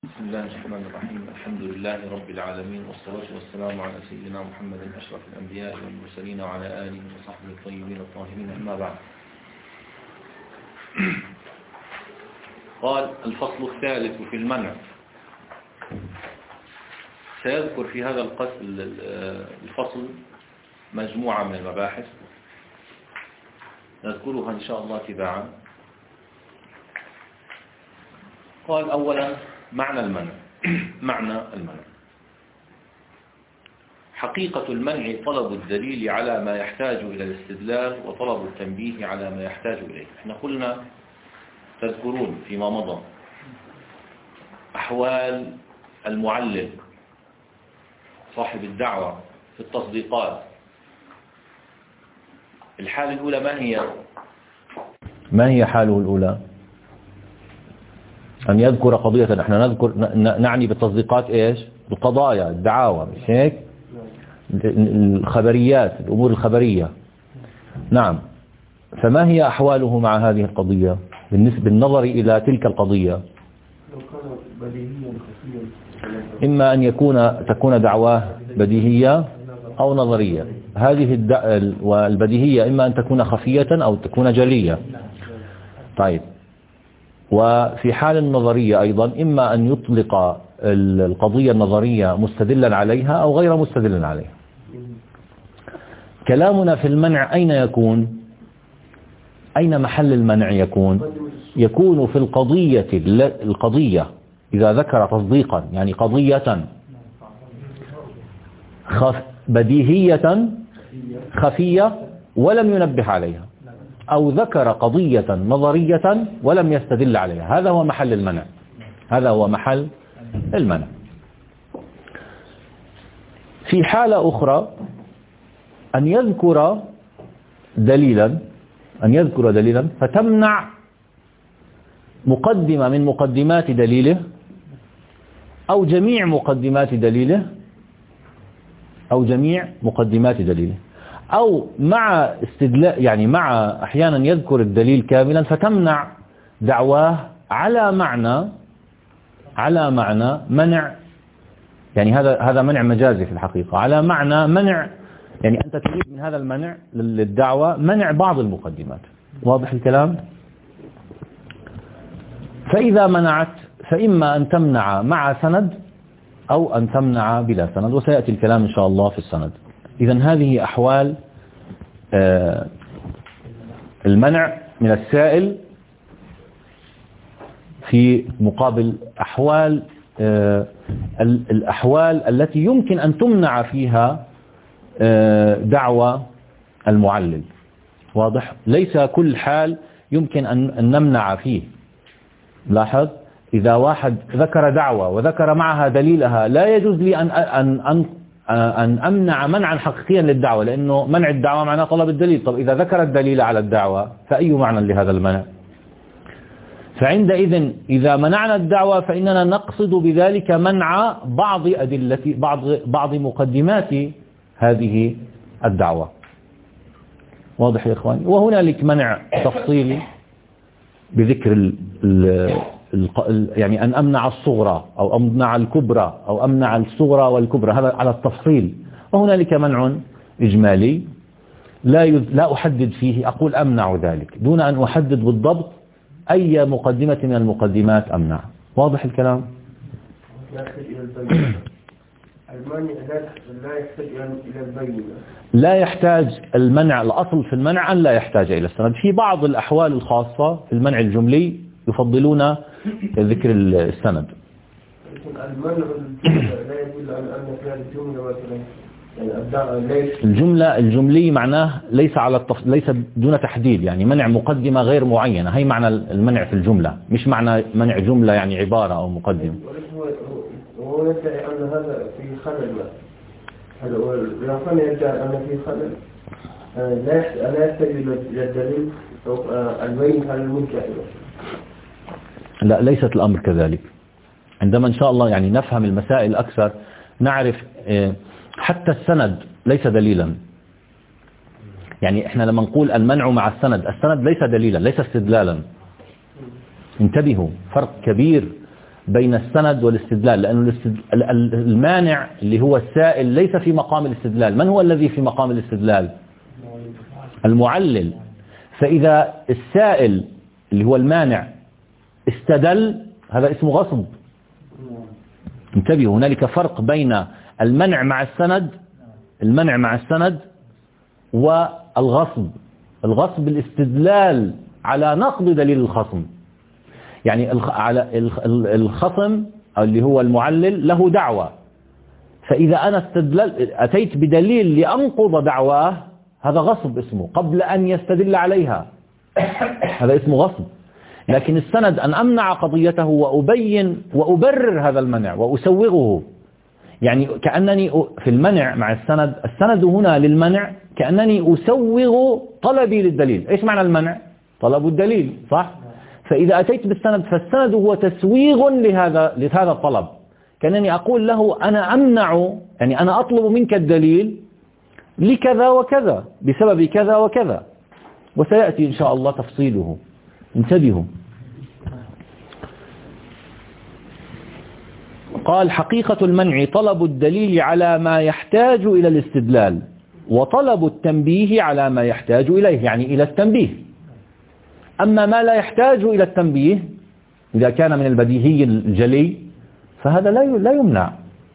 بسم الله الرحمن الرحيم. الحمد لله رب العالمين، والصلاة والسلام على سيدنا محمد أشرف الأنبياء والمرسلين وعلى آله وصحبه الطيبين الطاهرين، أما بعد. قال: الفصل الثالث في المنع. سيذكر في هذا الفصل مجموعة من المباحث نذكرها إن شاء الله تباعا. قال: أولا معنى المنع. معنى المنع حقيقة المنع طلب الدليل على ما يحتاج إلى الاستدلال، وطلب التنبيه على ما يحتاج إليه. احنا قلنا تذكرون فيما مضى أحوال المعلل صاحب الدعوة في التصديقات. الحالة الأولى ما هي حاله الأولى؟ أن يذكر قضية. احنا نعني بالتصديقات إيش؟ القضايا، الدعاوى، مش هيك؟ الخبريات، الأمور الخبرية. نعم. فما هي أحواله مع هذه القضية بالنظر إلى تلك القضية؟ إما أن تكون دعواه بديهية أو نظرية. هذه والبديهية إما أن تكون خفية أو تكون جلية. طيب، وفي حال النظرية أيضا إما أن يطلق القضية النظرية مستدلا عليها أو غير مستدلا عليها. كلامنا في المنع أين يكون؟ أين محل المنع يكون؟ يكون في القضية إذا ذكر تصديقا، يعني قضية بديهية خفية ولم ينبه عليها، أو ذكر قضية نظرية ولم يستدل عليها. هذا هو محل المنع. هذا هو محل المنع. في حالة أخرى أن يذكر دليلا فتمنع مقدمة من مقدمات دليله أو جميع مقدمات دليله أو مع استدلال، يعني مع أحيانا يذكر الدليل كاملا فتمنع دعواه على معنى منع. يعني هذا منع مجازي في الحقيقة، على معنى منع، يعني أنت تريد من هذا المنع للدعوة منع بعض المقدمات. واضح الكلام؟ فإذا منعت فإما أن تمنع مع سند أو أن تمنع بلا سند، وسيأتي الكلام إن شاء الله في السند. إذن هذه أحوال المنع من السائل في مقابل أحوال الأحوال التي يمكن أن تمنع فيها دعوة المعلل. واضح؟ ليس كل حال يمكن أن نمنع فيه. لاحظ، إذا واحد ذكر دعوة وذكر معها دليلها لا يجوز لي أن أمنع منعا حقيقيا للدعوة، لأنه منع الدعوة معناه طلب الدليل. طب إذا ذكر الدليل على الدعوة فأي معنى لهذا المنع؟ فعندئذ إذا منعنا الدعوة فإننا نقصد بذلك منع بعض مقدمات هذه الدعوة. واضح يا إخواني؟ وهنالك منع تفصيلي بذكر يعني أن أمنع الصغرى أو أمنع الكبرى أو أمنع الصغرى والكبرى، هذا على التفصيل. وهنالك منع إجمالي لا أحدد فيه، أقول أمنع ذلك دون أن أحدد بالضبط أي مقدمة من المقدمات أمنع. واضح الكلام؟ لا يحتاج المنع، الأصل في المنع أن لا يحتاج إلى السند. في بعض الأحوال الخاصة في المنع الجملي يفضلون ذكر السند. المنع لا يدل على أن فعل الجملة الجملي معناه ليس دون تحديد، يعني منع مقدمة غير معينة. هي معنى المنع في الجملة، مش معنى منع جملة يعني عبارة أو مقدمة. هو يدعي أن هذا في خلل. لو كان يدعي أن في خلل لا يحتاج إلى الدليل البين على المنكر. لا، ليست الأمر كذلك. عندما إن شاء الله يعني نفهم المسائل أكثر نعرف حتى السند ليس دليلا. يعني إحنا لما نقول المنع مع السند ليس دليلا، ليس استدلالا. انتبهوا، فرق كبير بين السند والاستدلال، لأن المانع اللي هو السائل ليس في مقام الاستدلال. من هو الذي في مقام الاستدلال؟ المعلل. فإذا السائل اللي هو المانع استدل، هذا اسمه غصب. انتبهوا، هنالك فرق بين المنع مع السند والغصب. الغصب الاستدلال على نقض دليل الخصم. يعني الخصم اللي هو المعلل له دعوة، فإذا أنا أتيت بدليل لأنقض دعواه، هذا غصب اسمه قبل أن يستدل عليها، هذا اسمه غصب. لكن السند أن أمنع قضيته وأبين وأبرر هذا المنع وأسوغه. يعني كأنني في المنع مع السند هنا للمنع كأنني أسوغ طلبي للدليل. إيش معنى المنع؟ طلب الدليل، صح؟ فإذا أتيت بالسند فالسند هو تسويغ لهذا الطلب، كأنني أقول له أنا أمنع، يعني أنا أطلب منك الدليل لكذا وكذا بسبب كذا وكذا، وسيأتي إن شاء الله تفصيله. انتبهوا. قال حقيقة المنع طلب الدليل على ما يحتاج إلى الاستدلال، وطلب التنبيه على ما يحتاج إليه، يعني إلى التنبيه. أما ما لا يحتاج إلى التنبيه إذا كان من البديهي الجلي فهذا لا يمنع.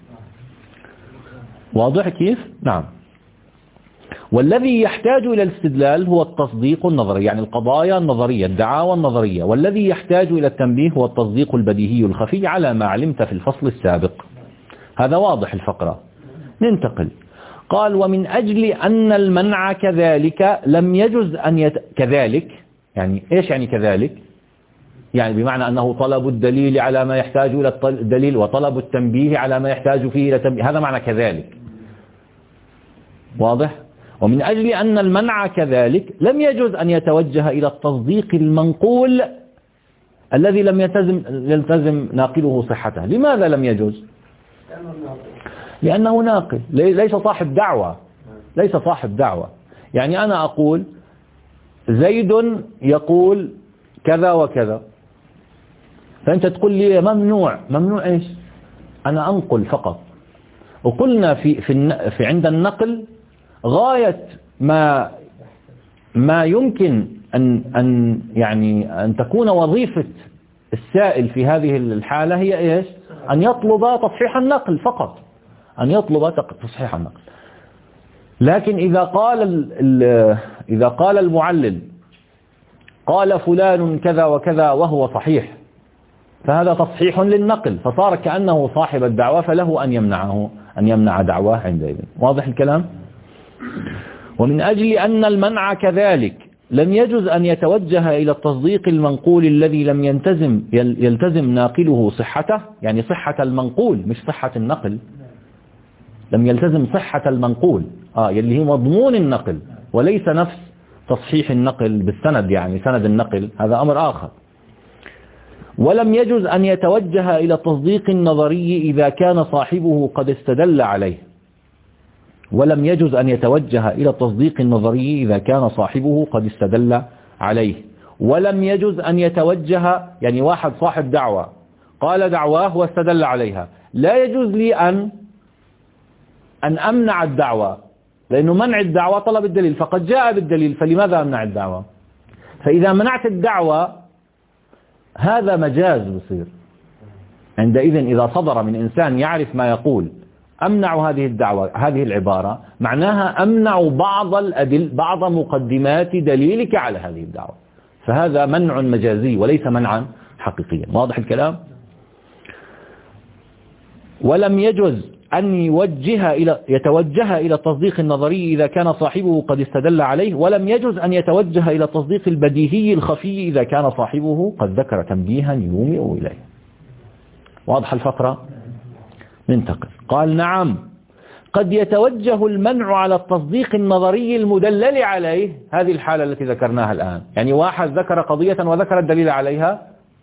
واضح كيف؟ نعم. والذي يحتاج إلى الاستدلال هو التصديق النظري، يعني القضايا النظرية، الدعاوى النظرية. والذي يحتاج إلى التنبيه هو التصديق البديهي الخفي على ما علمت في الفصل السابق. هذا واضح الفقرة. ننتقل. قال ومن أجل أن المنع كذلك لم يجز أن كذلك، يعني إيش يعني كذلك؟ يعني بمعنى أنه طلب الدليل على ما يحتاج إلى الدليل وطلب التنبيه على ما يحتاج فيه إلى التنبيه، هذا معنى كذلك. واضح؟ ومن أجل أن المنع كذلك لم يجوز أن يتوجه إلى التصديق المنقول الذي لم يلتزم ناقله صحته. لماذا لم يجوز؟ لأنه ناقل، ليس صاحب دعوة، ليس صاحب دعوة. يعني أنا أقول زيد يقول كذا وكذا، فأنت تقول لي ممنوع. ممنوع إيش؟ أنا أنقل فقط. وقلنا في عند النقل غاية ما يمكن أن تكون وظيفة السائل في هذه الحالة هي إيش؟ أن يطلب تصحيح النقل فقط، أن يطلب تصحيح النقل. لكن إذا قال المعلل قال فلان كذا وكذا وهو صحيح، فهذا تصحيح للنقل، فصار كأنه صاحب الدعوة، فله أن يمنع دعواه عندئذ. واضح الكلام؟ ومن أجل أن المنع كذلك لم يجز أن يتوجه إلى التصديق المنقول الذي لم يلتزم ناقله صحته، يعني صحة المنقول مش صحة النقل، لم يلتزم صحة المنقول يلي هي مضمون النقل، وليس نفس تصحيح النقل بالسند، يعني سند النقل هذا أمر آخر. ولم يجز أن يتوجه إلى التصديق النظري إذا كان صاحبه قد استدل عليه. ولم يجز أن يتوجه إلى التصديق النظري إذا كان صاحبه قد استدل عليه. ولم يجز أن يتوجه، يعني واحد صاحب دعوة قال دعواه واستدل عليها، لا يجوز لي أن أمنع الدعوة، لأنه منع الدعوة طلب الدليل، فقد جاء بالدليل، فلماذا أمنع الدعوة؟ فإذا منعت الدعوة هذا مجاز بصير. عندئذ إذا صدر من إنسان يعرف ما يقول أمنع هذه الدعوة، هذه العبارة معناها أمنع بعض مقدمات دليلك على هذه الدعوة، فهذا منع مجازي وليس منعا حقيقيا. واضح الكلام؟ ولم يجوز أن يتوجه إلى التصديق النظري إذا كان صاحبه قد استدل عليه. ولم يجوز أن يتوجه إلى التصديق البديهي الخفي إذا كان صاحبه قد ذكر تنبيها يومئ إليه. واضح الفقرة؟ ننتقل. قال نعم، قد يتوجه المنع على التصديق النظري المدلل عليه، هذه الحالة التي ذكرناها الآن، يعني واحد ذكر قضية وذكر الدليل عليها،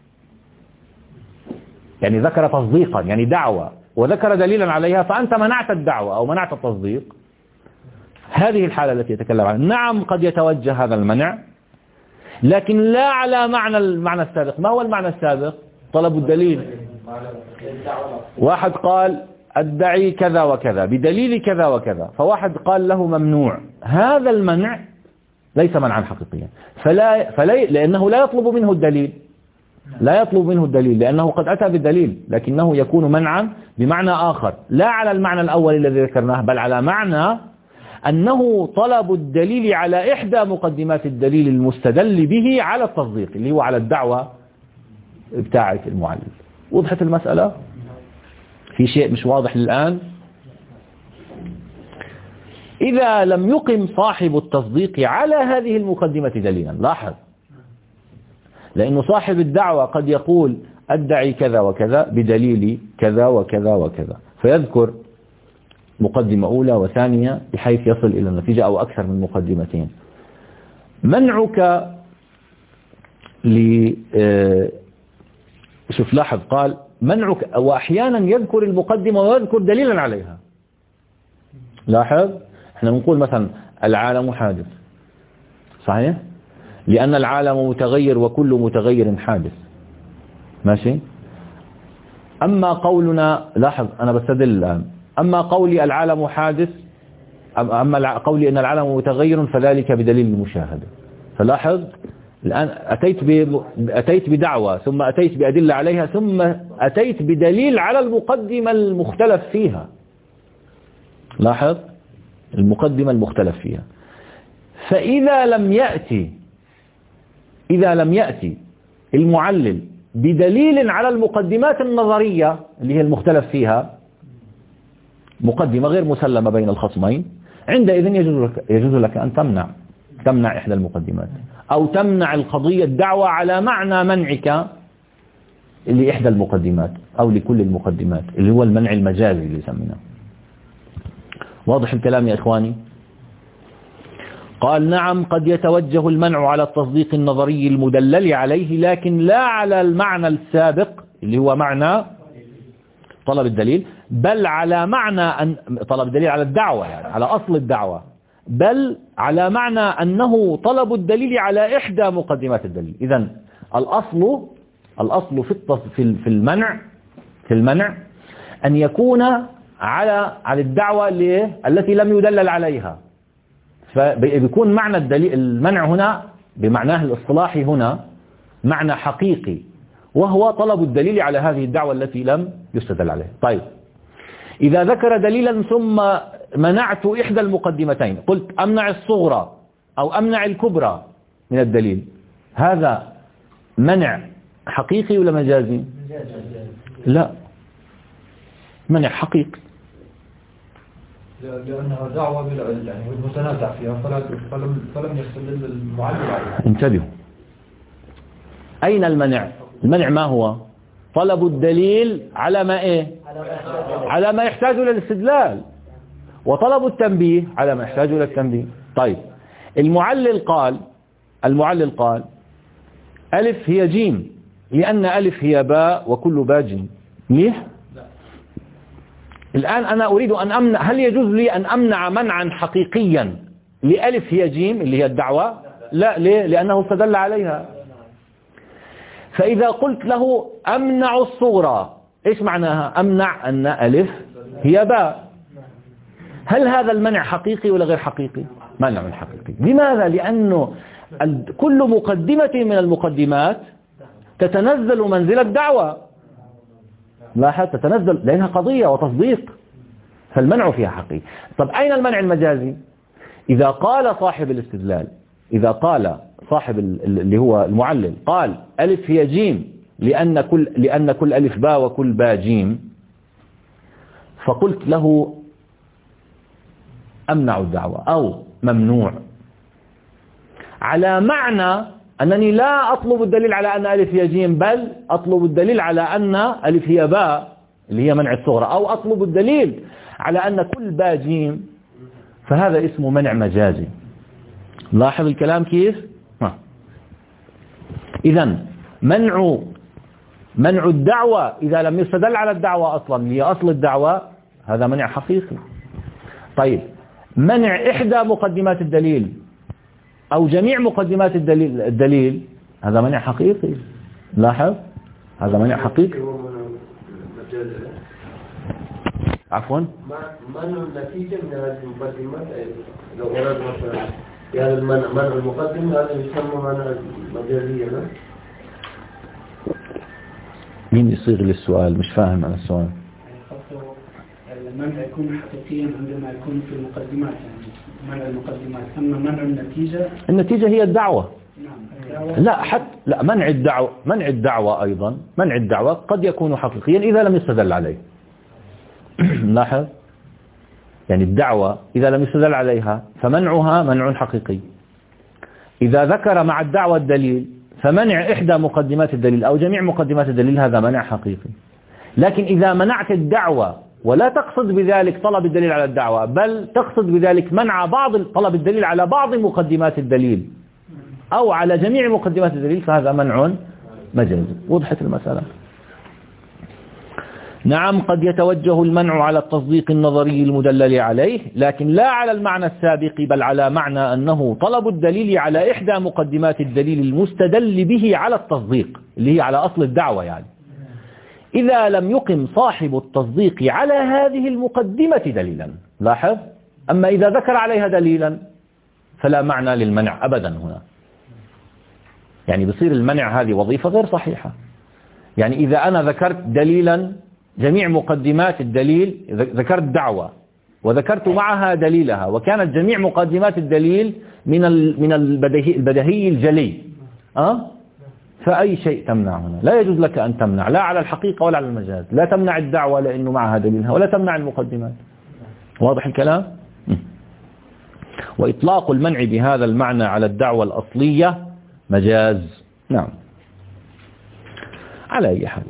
يعني ذكر تصديقا يعني دعوة وذكر دليلا عليها، فأنت منعت الدعوة أو منعت التصديق، هذه الحالة التي يتكلم عنها. نعم قد يتوجه هذا المنع، لكن لا على المعنى السابق. ما هو المعنى السابق؟ طلب الدليل. واحد قال أدعي كذا وكذا بدليل كذا وكذا، فواحد قال له ممنوع. هذا المنع ليس منعا حقيقيا، لأنه لا يطلب منه الدليل، لا يطلب منه الدليل لأنه قد أتى بالدليل، لكنه يكون منعا بمعنى آخر، لا على المعنى الأول الذي ذكرناه، بل على معنى أنه طلب الدليل على إحدى مقدمات الدليل المستدل به على التصديق، اللي هو على الدعوة بتاعة المعلل. وضحت المسألة؟ في شيء مش واضح الآن؟ إذا لم يقم صاحب التصديق على هذه المقدمة دليلا، لاحظ، لأنه صاحب الدعوة قد يقول أدعي كذا وكذا بدليل كذا وكذا وكذا، فيذكر مقدمة أولى وثانية بحيث يصل إلى النتيجة أو أكثر من مقدمتين. منعك شوف لاحظ، قال منعك، وأحيانا يذكر المقدمة ويذكر دليلا عليها. لاحظ، احنا بنقول مثلا العالم حادث، صحيح؟ لأن العالم متغير وكل متغير حادث، ماشي؟ أما قولنا، لاحظ أنا بستدل الآن، أما قولي العالم حادث، أما قولي أن العالم متغير فذلك بدليل المشاهدة. فلاحظ الآن أتيت بدعوة، ثم أتيت بأدلة عليها، ثم أتيت بدليل على المقدمة المختلف فيها. لاحظ المقدمة المختلف فيها. فإذا لم يأتي المعلل بدليل على المقدمات النظرية اللي هي المختلف فيها، مقدمة غير مسلمة بين الخصمين، عندئذ يجوز لك أن تمنع إحدى المقدمات، أو تمنع القضية الدعوة على معنى منعك لإحدى المقدمات أو لكل المقدمات، اللي هو المنع المجازي اللي يسميناه. واضح الكلام يا إخواني؟ قال نعم، قد يتوجه المنع على التصديق النظري المدلل عليه، لكن لا على المعنى السابق اللي هو معنى طلب الدليل، بل على معنى أن طلب الدليل على الدعوة، يعني على أصل الدعوة، بل على معنى أنه طلب الدليل على إحدى مقدمات الدليل. إذن الأصل في المنع أن يكون على الدعوة التي لم يدلل عليها، فبيكون معنى الدليل المنع هنا بمعناه الاصطلاحي هنا معنى حقيقي، وهو طلب الدليل على هذه الدعوة التي لم يستدل عليها. طيب، إذا ذكر دليلا ثم منعت إحدى المقدمتين، قلت أمنع الصغرى أو أمنع الكبرى من الدليل، هذا منع حقيقي ولا مجازي؟ لا، منع حقيقي، لأنها دعوة يعني متنازع فيها، فلم يستدل المعلل عليها. انتبهوا، أين المنع؟ المنع ما هو؟ طلب الدليل على ما إيه؟ على ما يحتاج إلى الاستدلال، وطلب التنبيه على ما يحتاج إلى التنبيه. طيب، المعلل قال ألف هي جيم، لأن ألف هي باء وكل باء جيم. ليه؟ الآن أنا أريد أن أمنع، هل يجوز لي أن أمنع منعا حقيقيا لألف هي جيم اللي هي الدعوة؟ لا. ليه؟ لأنه استدل عليها. فإذا قلت له أمنع الصغرى، إيش معناها؟ أمنع أن ألف هي باء. هل هذا المنع حقيقي ولا غير حقيقي؟ منع حقيقي. لماذا؟ لأنه كل مقدمة من المقدمات تتنزل منزل الدعوة، لاحظ، تتنزل لأنها قضية وتصديق، فالمنع فيها حقيقي. طب أين المنع المجازي؟ إذا قال صاحب الاستدلال، إذا قال صاحب اللي هو المعلل قال ألف هي جيم لأن كل ألف باء وكل باء جيم، فقلت له أمنع الدعوة أو ممنوع، على معنى أنني لا أطلب الدليل على أن ألف هي جيم، بل أطلب الدليل على أن ألف هي باء اللي هي منع الصغرى، أو أطلب الدليل على أن كل باء جيم، فهذا اسمه منع مجازي. لاحظ الكلام كيف؟ إذن منع الدعوة إذا لم يستدل على الدعوة أصلا هي أصل الدعوة، هذا منع حقيقي. طيب، منع إحدى مقدمات الدليل أو جميع مقدمات الدليل هذا منع حقيقي. لاحظ، هذا منع حقيقي. عفوا منع النتيجة من هذه المقدمات. لو أراد مثلا يعني منع المقدم هذا يسمى منع مجازية. مين يصيغ لي السؤال؟ مش فاهم أنا السؤال. المنع يكون حقيقيا عندما يكون في المقدمات، يعني منع المقدمات. أما منع النتيجة هي الدعوة. نعم. لا منع الدعوة أيضا، منع الدعوة قد يكون حقيقيا إذا لم يستدل عليه. لاحظ، يعني الدعوة إذا لم يستدل عليها فمنعها منع حقيقي. إذا ذكر مع الدعوة الدليل فمنع إحدى مقدمات الدليل أو جميع مقدمات الدليل هذا منع حقيقي. لكن إذا منعت الدعوة ولا تقصد بذلك طلب الدليل على الدعوة، بل تقصد بذلك منع طلب الدليل على بعض مقدمات الدليل أو على جميع مقدمات الدليل، فهذا منع مجازي. وضحت المسألة؟ نعم، قد يتوجه المنع على التصديق النظري المدلل عليه، لكن لا على المعنى السابق، بل على معنى أنه طلب الدليل على إحدى مقدمات الدليل المستدل به على التصديق، اللي هي على أصل الدعوة يعني، إذا لم يقم صاحب التصديق على هذه المقدمة دليلا. لاحظ، أما إذا ذكر عليها دليلا فلا معنى للمنع أبدا هنا. يعني بصير المنع هذه وظيفة غير صحيحة. يعني إذا أنا ذكرت دليلا جميع مقدمات الدليل، ذكرت دعوة وذكرت معها دليلها، وكانت جميع مقدمات الدليل من البديهي الجلي، فأي شيء تمنع هنا. لا يجوز لك أن تمنع، لا على الحقيقة ولا على المجاز. لا تمنع الدعوة لأنه معها دليلها، ولا تمنع المقدمات. واضح الكلام؟ وإطلاق المنع بهذا المعنى على الدعوة الأصلية مجاز. نعم، على أي حال.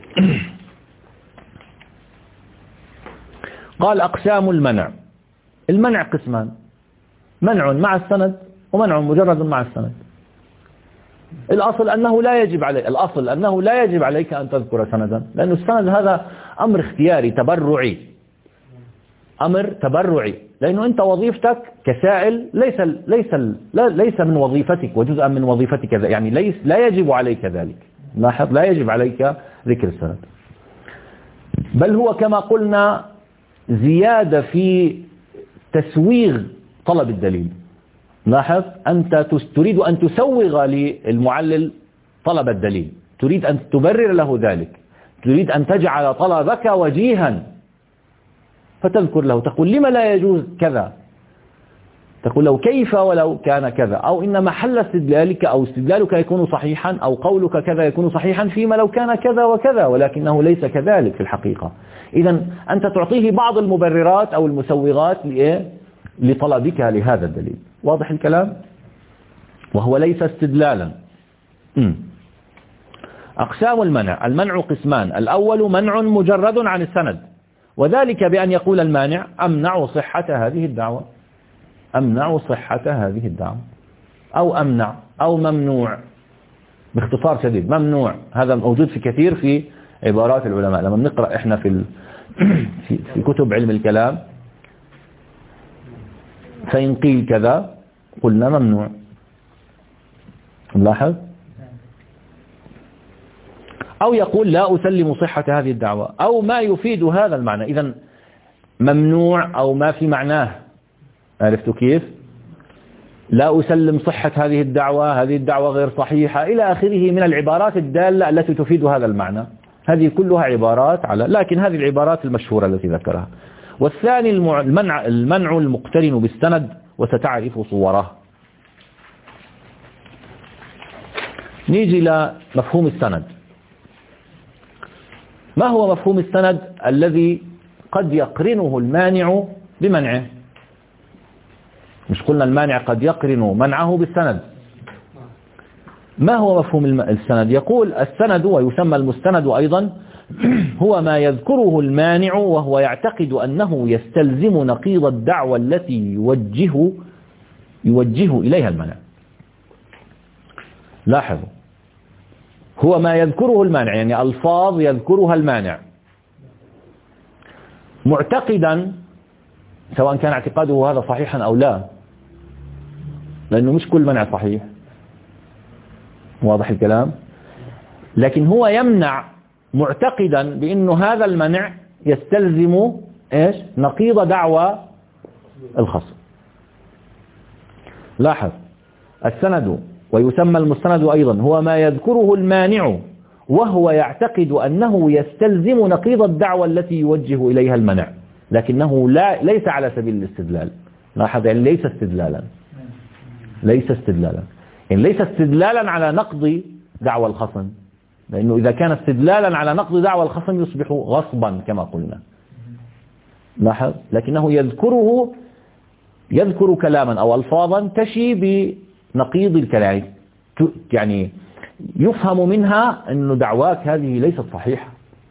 قال أقسام المنع. المنع قسمان: منع مع السند ومنع مجرد مع السند. الأصل أنه لا يجب عليك أن تذكر سندا، لأن السند هذا أمر اختياري تبرعي، أمر تبرعي، لأنه أنت وظيفتك كسائل ليس من وظيفتك وجزءا من وظيفتك، يعني لا يجب عليك ذلك. لاحظ، لا يجب عليك ذكر السند، بل هو كما قلنا زيادة في تسويغ طلب الدليل. لاحظ، أنت تريد أن تسوغ للمعلل طلب الدليل، تريد أن تبرر له ذلك، تريد أن تجعل طلبك وجيها، فتذكر له، تقول لما لا يجوز كذا، تقول له كيف ولو كان كذا، أو إن محل استدلالك أو استدلالك يكون صحيحا، أو قولك كذا يكون صحيحا فيما لو كان كذا وكذا، ولكنه ليس كذلك في الحقيقة. إذن أنت تعطيه بعض المبررات أو المسوغات لطلبك لهذا الدليل. واضح الكلام؟ وهو ليس استدلالا. أقسام المنع: المنع قسمان: الأول منع مجرد عن السند، وذلك بأن يقول المانع: أمنع صحة هذه الدعوة، أمنع صحة هذه الدعوة، أو أمنع، أو ممنوع. باختصار شديد، ممنوع هذا موجود في كثير في عبارات العلماء. لما بنقرأ إحنا في كتب علم الكلام، فإن قيل كذا قلنا ممنوع. نلاحظ، أو يقول لا أسلم صحة هذه الدعوة، أو ما يفيد هذا المعنى. إذن ممنوع أو ما في معناه. عرفت كيف؟ لا أسلم صحة هذه الدعوة غير صحيحة إلى آخره من العبارات الدالة التي تفيد هذا المعنى. هذه كلها عبارات لكن هذه العبارات المشهورة التي ذكرها. والثاني المنع المقترن بالسند، وستعرف صوره. نيجي لمفهوم السند. ما هو مفهوم السند الذي قد يقرنه المانع بمنعه؟ مش قلنا المانع قد يقرن منعه بالسند؟ ما هو مفهوم السند؟ يقول السند، ويسمى المستند أيضا، هو ما يذكره المانع وهو يعتقد أنه يستلزم نقيض الدعوة التي يوجه إليها المانع. لاحظوا، هو ما يذكره المانع، يعني ألفاظ يذكرها المانع معتقدا، سواء كان اعتقاده هذا صحيحا أو لا، لأنه مش كل منع صحيح. واضح الكلام؟ لكن هو يمنع معتقدا بأنه هذا المنع يستلزم إيش؟ نقيض دعوى الخصم. لاحظ السند ويسمى المستند أيضا هو ما يذكره المانع وهو يعتقد أنه يستلزم نقيض الدعوى التي يوجه إليها المنع، لكنه ليس على سبيل الاستدلال. لاحظ يعني ليس استدلالا، يعني ليس استدلالا على نقض دعوى الخصم، لأنه إذا كان استدلالا على نقض دعوى الخصم يصبح غصبا كما قلنا. لاحظ لكنه يذكر كلاما أو ألفاظا تشي بنقيض الكلام، يعني يفهم منها أن دعواك هذه ليست صحيحة.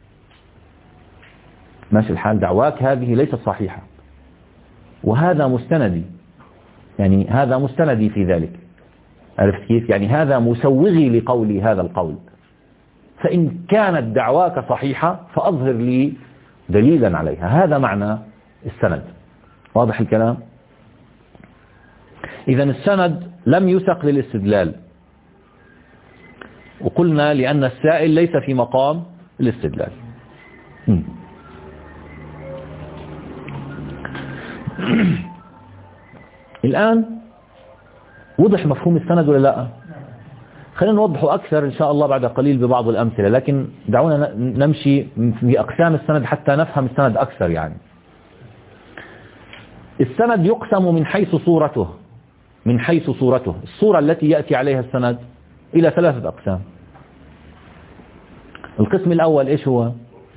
ماشي الحال، دعواك هذه ليست صحيحة، وهذا مستندي، يعني هذا مستندي في ذلك. عرفت كيف؟ يعني هذا مسوغي لقولي هذا القول. فإن كانت دعواك صحيحة فأظهر لي دليلا عليها. هذا معنى السند. واضح الكلام؟ إذن السند لم يسق للاستدلال، وقلنا لأن السائل ليس في مقام الاستدلال. الآن وضح مفهوم السند ولا لا؟ خلينا نوضحه أكثر إن شاء الله بعد قليل ببعض الأمثلة، لكن دعونا نمشي في أقسام السند حتى نفهم السند أكثر. يعني السند يقسم من حيث صورته، الصورة التي يأتي عليها السند إلى 3 أقسام. القسم الأول إيش هو؟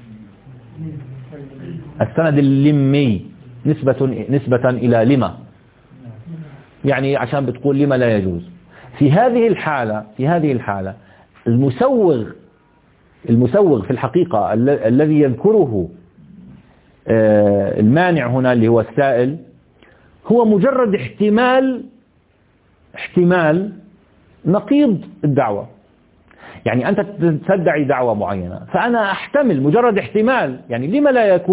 السند اللمي، نسبة إلى لما، يعني عشان بتقول لما لا يجوز. في هذه الحالة المسوغ في الحقيقة الذي يذكره المانع هنا اللي هو السائل هو مجرد احتمال نقيض الدعوة. يعني أنت تدعي دعوة معينة، فأنا أحتمل مجرد احتمال، يعني لما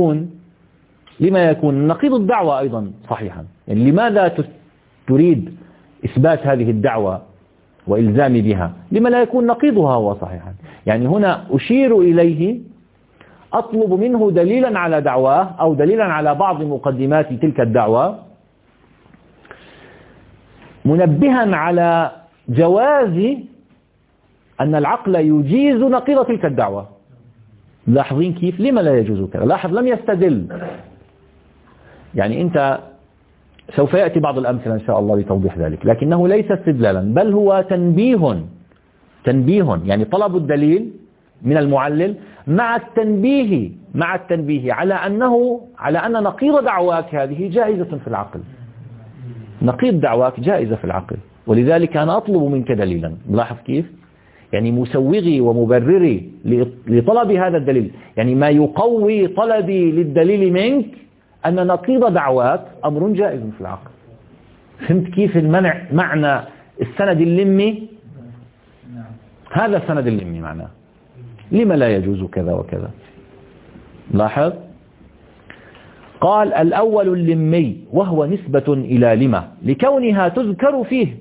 يكون نقيض الدعوة أيضا صحيحا. يعني لماذا تريد إثبات هذه الدعوة وإلزام بها؟ لما لا يكون نقيضها هو صحيحا؟ يعني هنا أشير إليه، أطلب منه دليلا على دعواه أو دليلا على بعض مقدمات تلك الدعوة، منبها على جواز أن العقل يجيز نقيض تلك الدعوة. لاحظين كيف؟ لما لا يجوز كذا؟ لاحظ لم يستدل. يعني أنت سوف يأتي بعض الأمثلة إن شاء الله لتوضيح ذلك، لكنه ليس استدلالا بل هو تنبيه، يعني طلب الدليل من المعلل مع التنبيه على أن نقيض دعواك هذه جائزة في العقل. نقيض دعواك جائزة في العقل، ولذلك أنا أطلب منك دليلا. لاحظ كيف؟ يعني مسوغي ومبرري لطلب هذا الدليل، يعني ما يقوي طلبي للدليل منك أن نقيض دعواك أمر جائز في العقل. فهمت كيف معنى السند اللمي؟ هذا السند اللمي معناه لما لا يجوز كذا وكذا. لاحظ قال الأول اللمي وهو نسبة إلى لما لكونها تذكر فيه،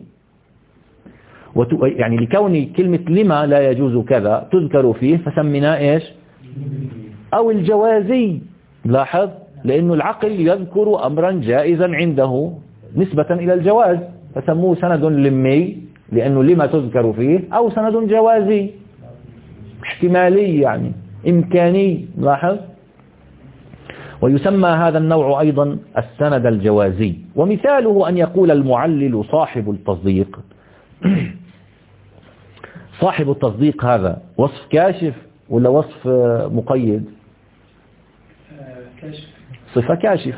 يعني لكون كلمة لما لا يجوز كذا تذكر فيه فسميناه إيش؟ أو الجوازي. لاحظ لأنه العقل يذكر أمرا جائزا عنده نسبة إلى الجواز فسموه سند لمي لأنه لما تذكر فيه، أو سند جوازي احتمالي يعني إمكاني. لاحظ ويسمى هذا النوع أيضا السند الجوازي. ومثاله أن يقول المعلل صاحب التصديق. صاحب التصديق هذا وصف كاشف ولا وصف مقيد؟ صفة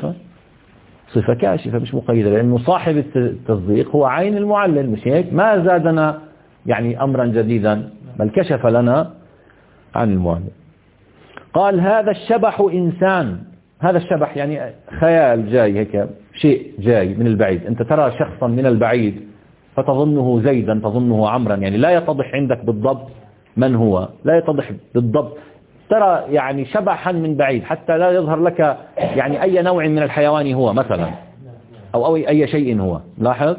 كاشفة مش مقيدة، لأنه صاحب التصديق هو عين المعلل، مش هيك؟ ما زادنا يعني أمرا جديدا بل كشف لنا عن المعلل. قال هذا الشبح إنسان. هذا الشبح يعني خيال جاي، هيك شيء جاي من البعيد، أنت ترى شخصا من البعيد فتظنه زيدا، تظنه عمرا، يعني لا يتضح عندك بالضبط من هو، لا يتضح بالضبط، ترى يعني شبحا من بعيد حتى لا يظهر لك يعني أي نوع من الحيوان هو مثلا أو أي شيء هو. لاحظ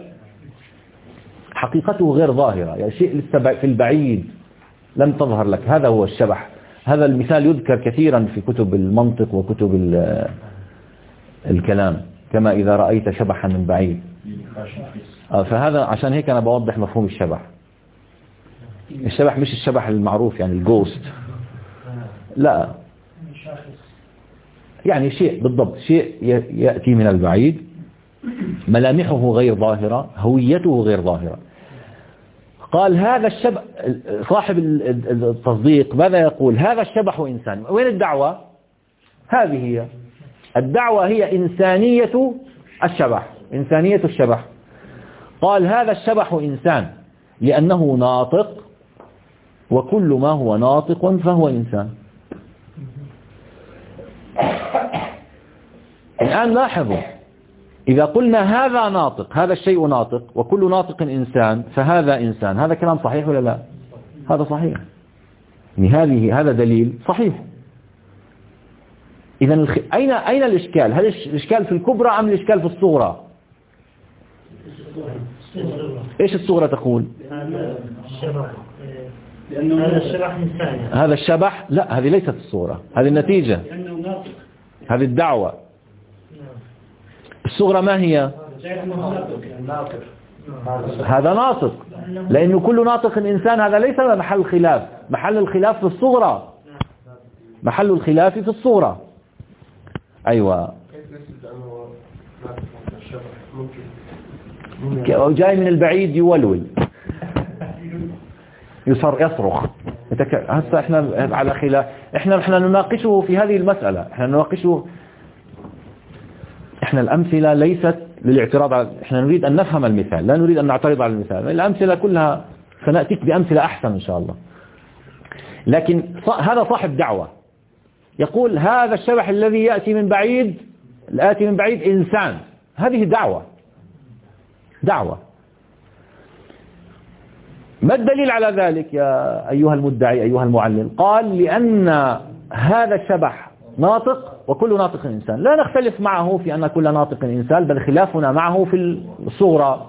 حقيقته غير ظاهرة، يعني شيء لسه في البعيد لم تظهر لك، هذا هو الشبح. هذا المثال يذكر كثيرا في كتب المنطق وكتب الكلام، كما إذا رأيت شبحا من بعيد. فهذا عشان هيك أنا بوضح مفهوم الشبح. الشبح مش الشبح المعروف يعني الجوست، لا، يعني شيء بالضبط، شيء يأتي من البعيد، ملامحه غير ظاهرة، هويته غير ظاهرة. قال هذا الشبح، صاحب التصديق ماذا يقول؟ هذا الشبح إنسان. وين الدعوة؟ هذه هي الدعوة، هي إنسانية الشبح، إنسانية الشبح. قال هذا الشبح إنسان لأنه ناطق، وكل ما هو ناطق فهو إنسان. الآن لاحظوا، إذا قلنا هذا ناطق، هذا الشيء ناطق، وكل ناطق إنسان، فهذا إنسان، هذا كلام صحيح ولا لا؟ هذا صحيح، يعني هذا دليل صحيح. إذن أين الإشكال؟ هل الإشكال في الكبرى أم الإشكال في الصغرى؟ إيش الصغرى تقول؟ هذا الشبح إنسان. هذا الشبح، لا، هذه ليست الصغرى، هذه النتيجة، هذه الدعوة. الصغرى ما هي؟ هذا ناطق، لأنه كل ناطق إنسان، هذا ليس محل خلاف. محل الخلاف في الصغرى، محل الخلاف في الصغرى. أيوة، جاي من البعيد يولول، يصرخ. هسه احنا على خلاف، احنا نناقشه في هذه المسألة، احنا الأمثلة ليست للاعتراض على، احنا نريد أن نفهم المثال، لا نريد أن نعترض على المثال. الأمثلة كلها سنأتيك بأمثلة أحسن إن شاء الله. لكن هذا صاحب دعوة يقول هذا الشبح الذي يأتي من بعيد، الآتي من بعيد إنسان. هذه دعوة. ما الدليل على ذلك يا أيها المدعي أيها المعلم؟ قال لأن هذا الشبح ناطق، وكل ناطق إنسان. لا نختلف معه في أن كل ناطق إنسان، بل خلافنا معه في الصورة.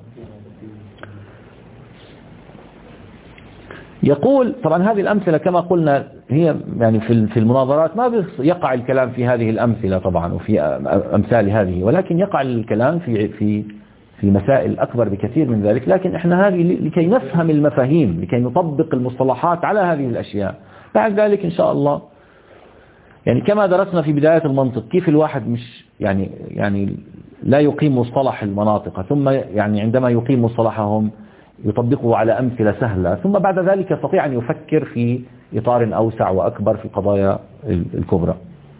يقول طبعا هذه الأمثلة كما قلنا هي يعني في المناظرات ما يقع الكلام في هذه الأمثلة طبعا وفي أمثال هذه، ولكن يقع الكلام في مسائل أكبر بكثير من ذلك. لكن احنا هذه لكي نفهم المفاهيم، لكي نطبق المصطلحات على هذه الأشياء. بعد ذلك إن شاء الله يعني كما درسنا في بداية المنطق، كيف الواحد مش يعني لا يقيم مصطلح المناطق، ثم يعني عندما يقيم مصطلحهم يطبقه على أمثلة سهلة، ثم بعد ذلك يستطيع أن يفكر في إطار أوسع وأكبر في القضايا الكبرى.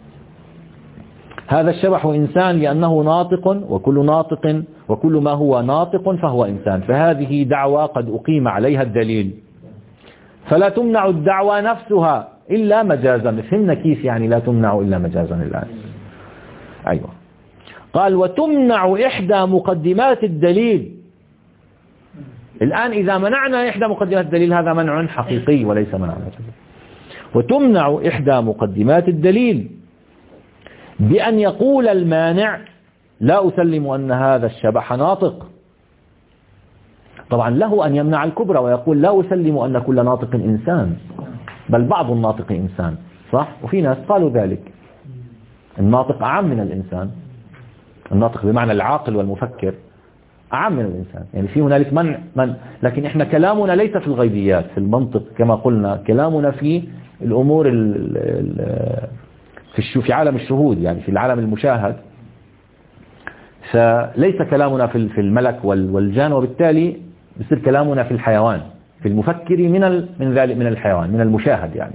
هذا الشبح إنسان لأنه ناطق، وكل ما هو ناطق فهو إنسان. فهذه دعوة قد أقيم عليها الدليل، فلا تمنع الدعوة نفسها إلا مجازا. فهمنا كيف يعني لا تمنع إلا مجازا الآن؟ أيوة. قال وتمنع إحدى مقدمات الدليل. الآن إذا منعنا إحدى مقدمات الدليل هذا منع حقيقي وليس منع مجازي. وتمنع إحدى مقدمات الدليل بأن يقول المانع لا أسلم أن هذا الشبح ناطق. طبعا له أن يمنع الكبرى ويقول لا أسلم أن كل ناطق إنسان، بل بعض الناطق إنسان، صح؟ وفي ناس قالوا ذلك، الناطق أعم من الإنسان، الناطق بمعنى العاقل والمفكر أعم من الإنسان. يعني في هنالك من لكن إحنا كلامنا ليس في الغيبيات، في كما قلنا كلامنا في الأمور في عالم الشهود، يعني في العالم المشاهد. فليس كلامنا في الملك والجان، وبالتالي يصير كلامنا في الحيوان، في المفكر من ذلك، من الحيوان، من المشاهد يعني.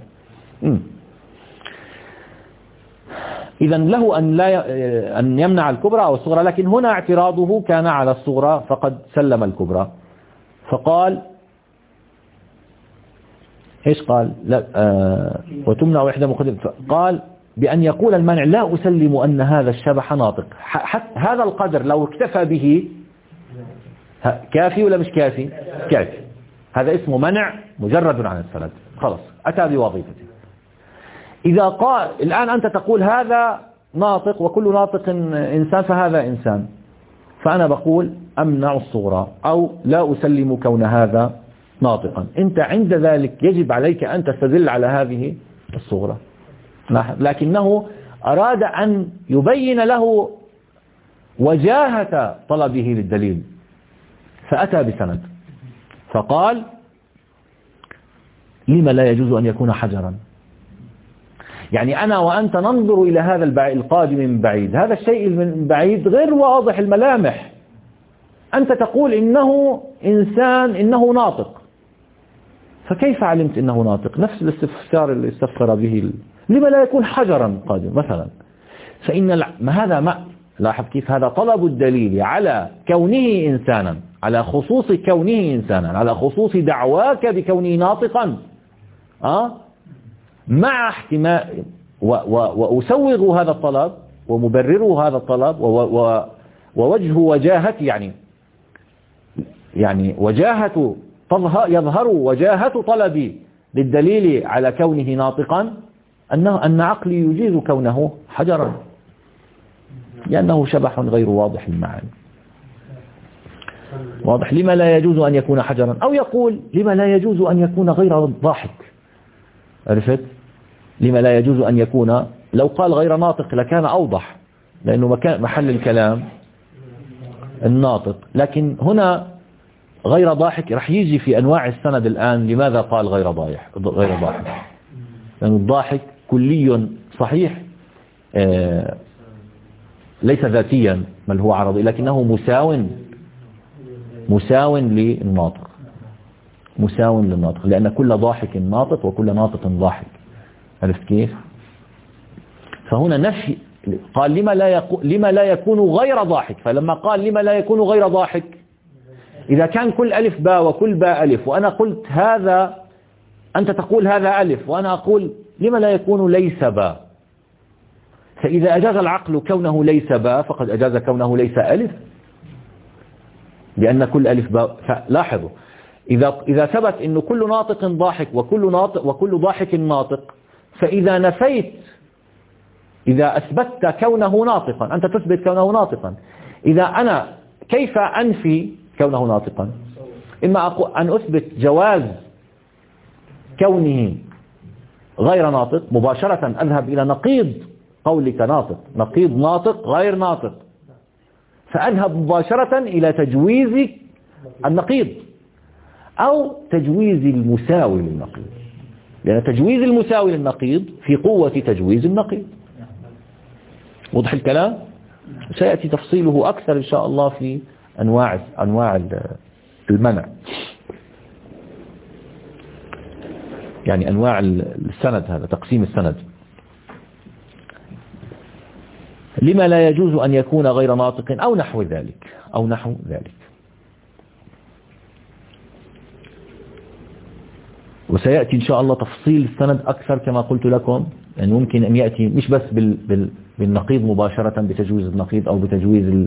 إذا له أن يمنع الكبرى أو الصغرى، لكن هنا اعتراضه كان على الصغرى فقد سلم الكبرى. فقال إيش قال؟ لا وتمنع إحدى مقدمة. قال بأن يقول المانع لا أسلم أن هذا الشبح ناطق. هذا القدر لو اكتفى به كافي ولا مش كافي؟ كافي. هذا اسمه منع مجرد عن السند، خلاص أتى بوظيفته. إذا قال الآن أنت تقول هذا ناطق وكل ناطق إنسان فهذا إنسان، فأنا بقول أمنع الصغرى أو لا أسلم كون هذا ناطقا. أنت عند ذلك يجب عليك أن تستدل على هذه الصغرى، لكنه أراد أن يبين له وجاهة طلبه للدليل، فأتى بسند فقال لما لا يجوز أن يكون حجرا؟ يعني أنا وأنت ننظر إلى هذا القادم من بعيد، هذا الشيء من بعيد غير واضح الملامح، أنت تقول إنه إنسان، إنه ناطق، فكيف علمت إنه ناطق؟ نفس الاستفسار اللي استفسر به لما لا يكون حجرا قادم مثلا. فإن هذا ما لاحظ كيف هذا طلب الدليل على كونه إنسانا، على خصوص كونه إنسانا، على خصوص دعواك بكونه ناطقا، مع احتمال وأسوغ هذا الطلب ومبرره هذا الطلب ووجه وجاهة، يعني وجاهة يظهر وجاهة طلبي للدليل على كونه ناطقا أن عقلي يجيز كونه حجرا، لأنه شبح غير واضح المعاني. واضح؟ لما لا يجوز أن يكون حجرا؟ أو يقول لما لا يجوز أن يكون غير ضاحك؟ عرفت؟ لما لا يجوز أن يكون، لو قال غير ناطق لكان أوضح، لأنه محل الكلام الناطق، لكن هنا غير ضاحك رح يجي في أنواع السند الآن. لماذا قال غير ضاحك؟ لأن الضاحك كلي صحيح، ليس ذاتيا بل هو عرضي، لكنه مساو للناطق، مساو للناطق، لأن كل ضاحك ناطق وكل ناطق ضاحك. عرفت كيف؟ فهنا نفي، قال لما لا يكون غير ضاحك. فلما قال لما لا يكون غير ضاحك، إذا كان كل ألف باء وكل باء ألف، وأنا قلت هذا، أنت تقول هذا ألف وأنا أقول لما لا يكون ليس باء، فإذا أجاز العقل كونه ليس باء فقد أجاز كونه ليس ألف، لأن كل ألف باء. فلاحظوا، إذا ثبت أنه كل ناطق ضاحك وكل ضاحك ناطق، فإذا نفيت، إذا أثبتت كونه ناطقا، أنت تثبت كونه ناطقا، إذا أنا كيف أنفي كونه ناطقا؟ إما أن أثبت جواز كونه غير ناطق مباشرة، أذهب إلى نقيض قولك ناطق، نقيض ناطق غير ناطق، فأذهب مباشرة إلى تجويز النقيض أو تجويز المساوي للنقيض، لأن تجويز المساوي للنقيض في قوة تجويز النقيض. وضح الكلام؟ سيأتي تفصيله أكثر إن شاء الله في أنواع المنع، يعني أنواع السند، هذا تقسيم السند. لما لا يجوز أن يكون غير ناطق أو نحو ذلك، أو نحو ذلك. وسيأتي إن شاء الله تفصيل السند أكثر كما قلت لكم، يعني ممكن أن يأتي مش بس بالنقيض مباشرة بتجويز النقيض أو بتجويز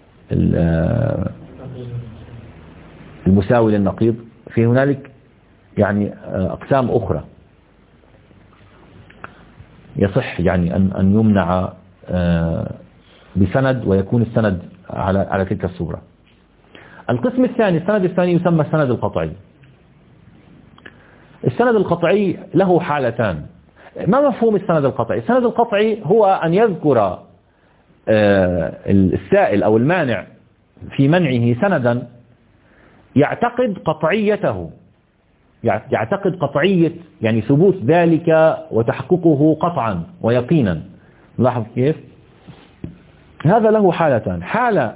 المساوي للنقيض، في هنالك يعني أقسام أخرى يصح يعني أن يمنع بسند ويكون السند على تلك الصورة. القسم الثاني، السند الثاني يسمى السند القطعي. السند القطعي له حالتان. ما مفهوم السند القطعي؟ السند القطعي هو أن يذكر السائل أو المانع في منعه سندا يعتقد قطعيته، يعتقد قطعية يعني ثبوت ذلك وتحققه قطعا ويقينا. لاحظ كيف؟ هذا له حالتان. حالة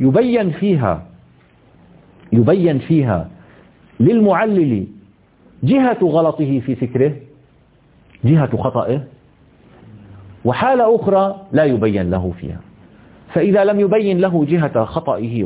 يبين فيها للمعلل جهة غلطه في فكره، جهة خطئه، وحالة أخرى لا يبين له فيها. فإذا لم يبين له جهة خطئه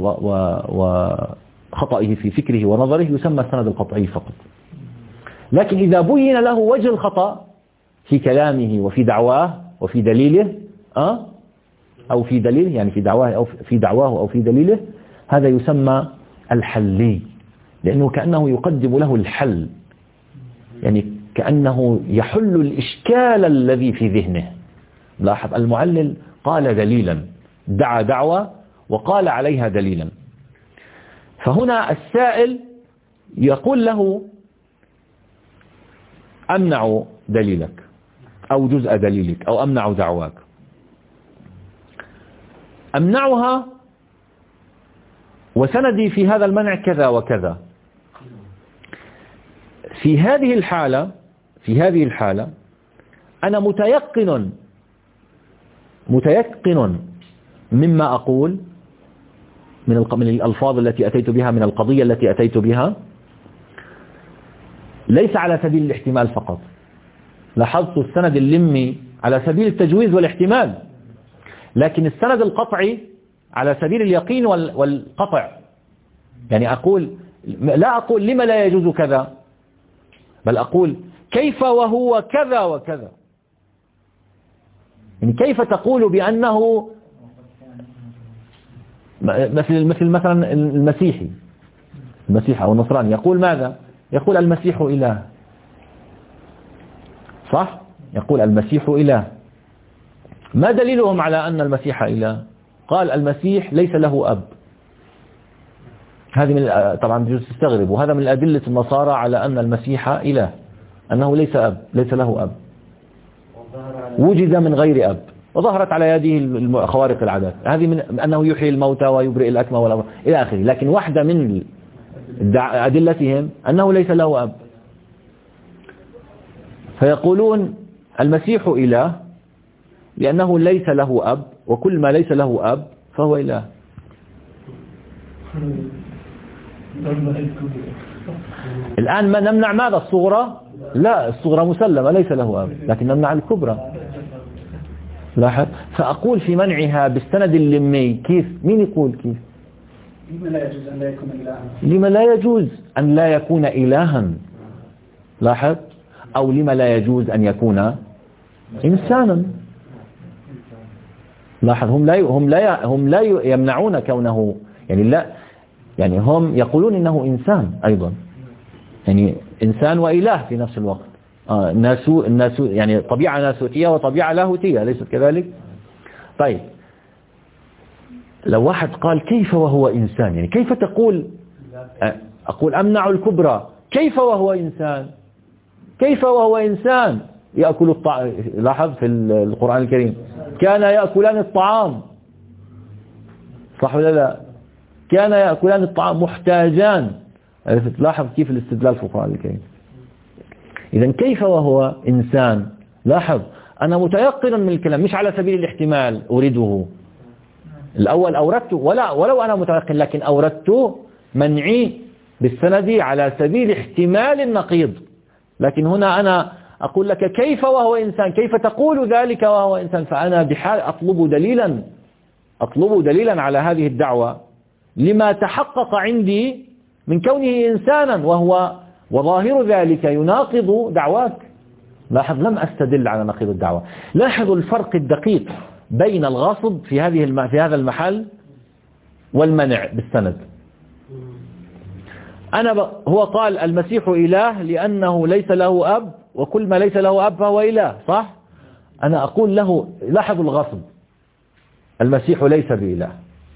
وخطئه في فكره ونظره يسمى السند القطعي فقط. لكن إذا بين له وجه الخطأ في كلامه وفي دعواه وفي دليله أو في دليله، يعني في دعواه أو في دليله، هذا يسمى الحلي، لأنه كأنه يقدم له الحل، يعني كأنه يحل الإشكال الذي في ذهنه. لاحظ، المعلل قال دليلا، دعا دعوة وقال عليها دليلا، فهنا السائل يقول له أمنع دليلك، أو جزء دليلك أو أمنع دعواك. أمنعها وسندي في هذا المنع كذا وكذا. في هذه الحالة أنا متيقن مما أقول من الألفاظ التي أتيت بها، من القضية التي أتيت بها، ليس على سبيل الاحتمال فقط. لاحظت السند اللمي على سبيل التجويز والاحتمال، لكن السند القطعي على سبيل اليقين والقطع. يعني لا أقول لما لا يجوز كذا، بل أقول كيف وهو كذا وكذا. يعني كيف تقول بأنه مثلا المسيحي أو النصراني يقول ماذا؟ يقول المسيح إله، صح؟ يقول المسيح إله. ما دليلهم على أن المسيح إله؟ قال المسيح ليس له أب. هذه طبعا بجوز تستغرب، وهذا من أدلة النصارى على أن المسيح إله، أنه ليس له أب، وجد من غير أب، وظهرت على يده خوارق العادات. هذه من أنه يحيي الموتى ويبرئ الأكمى والأبرص إلى آخره. لكن واحدة من أدلتهم أنه ليس له أب، فيقولون المسيح إله لأنه ليس له أب، وكل ما ليس له أب فهو إله. الآن ما نمنع ماذا؟ الصغرى؟ لا، الصغرى مسلمة ليس له أب، لكن نمنع الكبرى. لاحظ. فأقول في منعها بالسند اللمي كيف؟ مين يقول كيف؟ لما لا يجوز أن لا يكون إلها؟ لما لا يجوز أن لا يكون إلها؟ لاحظ. أو لما لا يجوز أن يكون إنسانا؟ لاحظ. هم لا يمنعون كونه، يعني هم يقولون إنه إنسان أيضا، يعني إنسان وإله في نفس الوقت. يعني طبيعة ناسوتية وطبيعة لاهوتية، ليست كذلك؟ طيب لو واحد قال كيف وهو إنسان، يعني كيف تقول؟ أقول أمنع الكبرى، كيف وهو إنسان؟ كيف وهو إنسان يأكل الطعام؟ لاحظ في القرآن الكريم كان يأكلان الطعام، صح ولا لا؟ كان يأكلان الطعام محتاجان. لاحظ كيف الاستدلال في القرآن الكريم. إذن كيف وهو إنسان؟ لاحظ أنا متيقن من الكلام، مش على سبيل الاحتمال أريده. الأول أوردت ولو أنا متيقن، لكن أوردت منعي بالسند على سبيل احتمال النقيض. لكن هنا أنا أقول لك كيف وهو إنسان، كيف تقول ذلك وهو إنسان؟ فأنا بحال أطلب دليلا على هذه الدعوة لما تحقق عندي من كونه إنسانا، وظاهر ذلك يناقض دعواك. لاحظ لم أستدل على نقيض الدعوة. لاحظوا الفرق الدقيق بين الغصب في هذا المحل والمنع بالسند. هو قال المسيح إله لأنه ليس له أب، وكل ما ليس له أب فهو إله، صح؟ أنا أقول له لاحظوا الغصب، المسيح ليس بإله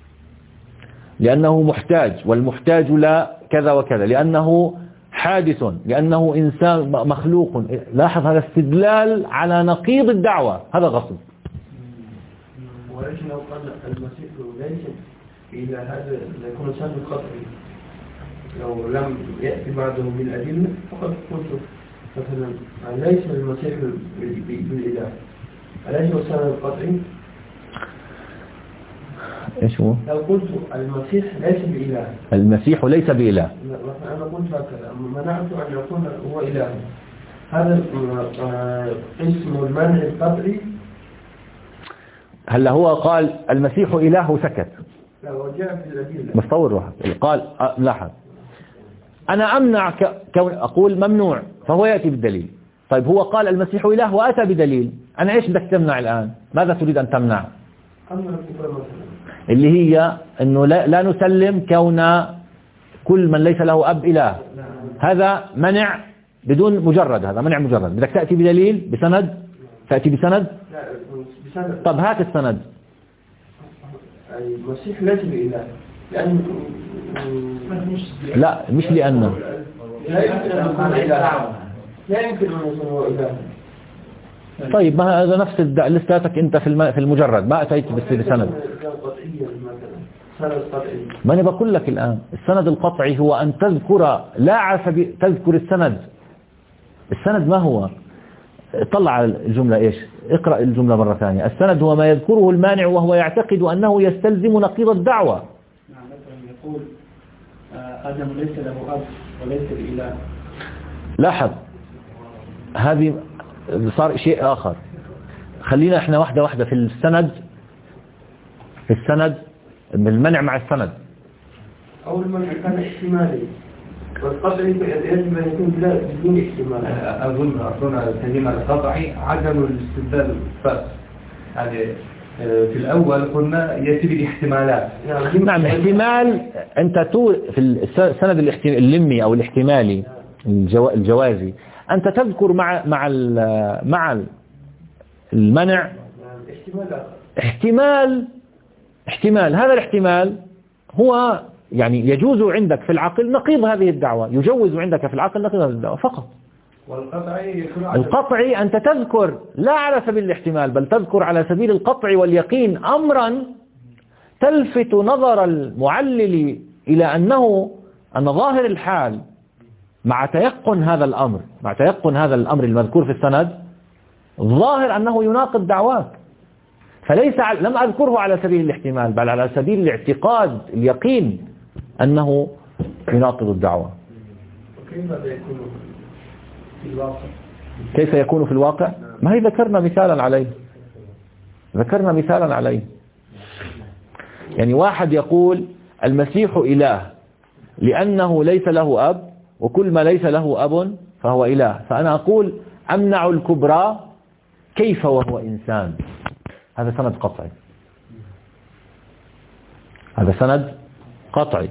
لأنه محتاج، والمحتاج لا كذا وكذا، لأنه حادث، لأنه إنسان مخلوق. لاحظ هذا استدلال على نقيض الدعوة، هذا غصب. ولكن لو قال المسيح ليس إلى هذا يكون سند قطعي، لو لم يأتي بعده بالأدلة فقد قلت مثلا ليس المسيح بالإله، أليس هو سند قطعي؟ إيش هو؟ لو قلت المسيح ليس بإله، المسيح ليس بإله، أنا قلت هكذا، منعت أن يكون هو إله، هذا اسم المنع القطعي. هل هو قال المسيح إله وسكت؟ لا، وجاء في الأدلة مصور روحك. قال لاحظ أنا أمنع أقول ممنوع، فهو يأتي بالدليل. طيب هو قال المسيح إله وأتى بدليل، أنا إيش بدك تمنع الآن؟ ماذا تريد أن تمنع؟ اللي هي أنه لا نسلم كون كل من ليس له أب إله. هذا منع بدون مجرد، هذا منع مجرد. بدك تأتي بدليل بسند، تأتي بسند. طب هات السند. المسيح ليس بإله لأن لا، مش لأنه لا يمكن أن يكون إله، لا يمكن أن يكون هو إله. طيب ما هذا نفس لساتك أنت في المجرد ما أتيت بسند. ما أنا بقول لك الآن السند القطعي هو أن تذكر لا على سبيل تذكر السند. السند ما هو؟ طلع على الجملة إيش؟ اقرأ الجملة مرة ثانية. السند هو ما يذكره المانع وهو يعتقد أنه يستلزم نقيض الدعوة. نعم مثلا يقول آدم ليس له أب وليس الإله. لاحظ هذه صار شيء آخر. خلينا احنا واحدة في السند من المنع مع السند. أو المنع كان احتمالي والقطعي يجب أن يكون بدون احتمال. أظن الكلمة القطعي عدم الاستدلال الفاس. يعني في الأول قلنا يأتي بالاحتمالات. نعم احتمال أنت في السند اللمي أو الاحتمالي الجوازي أنت تذكر مع المنع احتمال هذا الاحتمال هو يعني يجوز عندك في العقل نقيض هذه الدعوة، يجوز عندك في العقل نقيض هذه الدعوة فقط. القطعي أنت تذكر لا على سبيل الاحتمال بل تذكر على سبيل القطع واليقين أمرا تلفت نظر المعلل إلى أن ظاهر الحال مع تيقن هذا الأمر المذكور في السند ظاهر أنه يناقض دعواك، لم أذكره على سبيل الاحتمال بل على سبيل الاعتقاد اليقين أنه يناقض الدعوة. كيف يكون في الواقع؟ ما هي ذكرنا مثالا عليه. يعني واحد يقول المسيح إله لأنه ليس له أب وكل ما ليس له أب فهو إله، فأنا أقول أمنع الكبرى كيف وهو إنسان. هذا سند قطعي.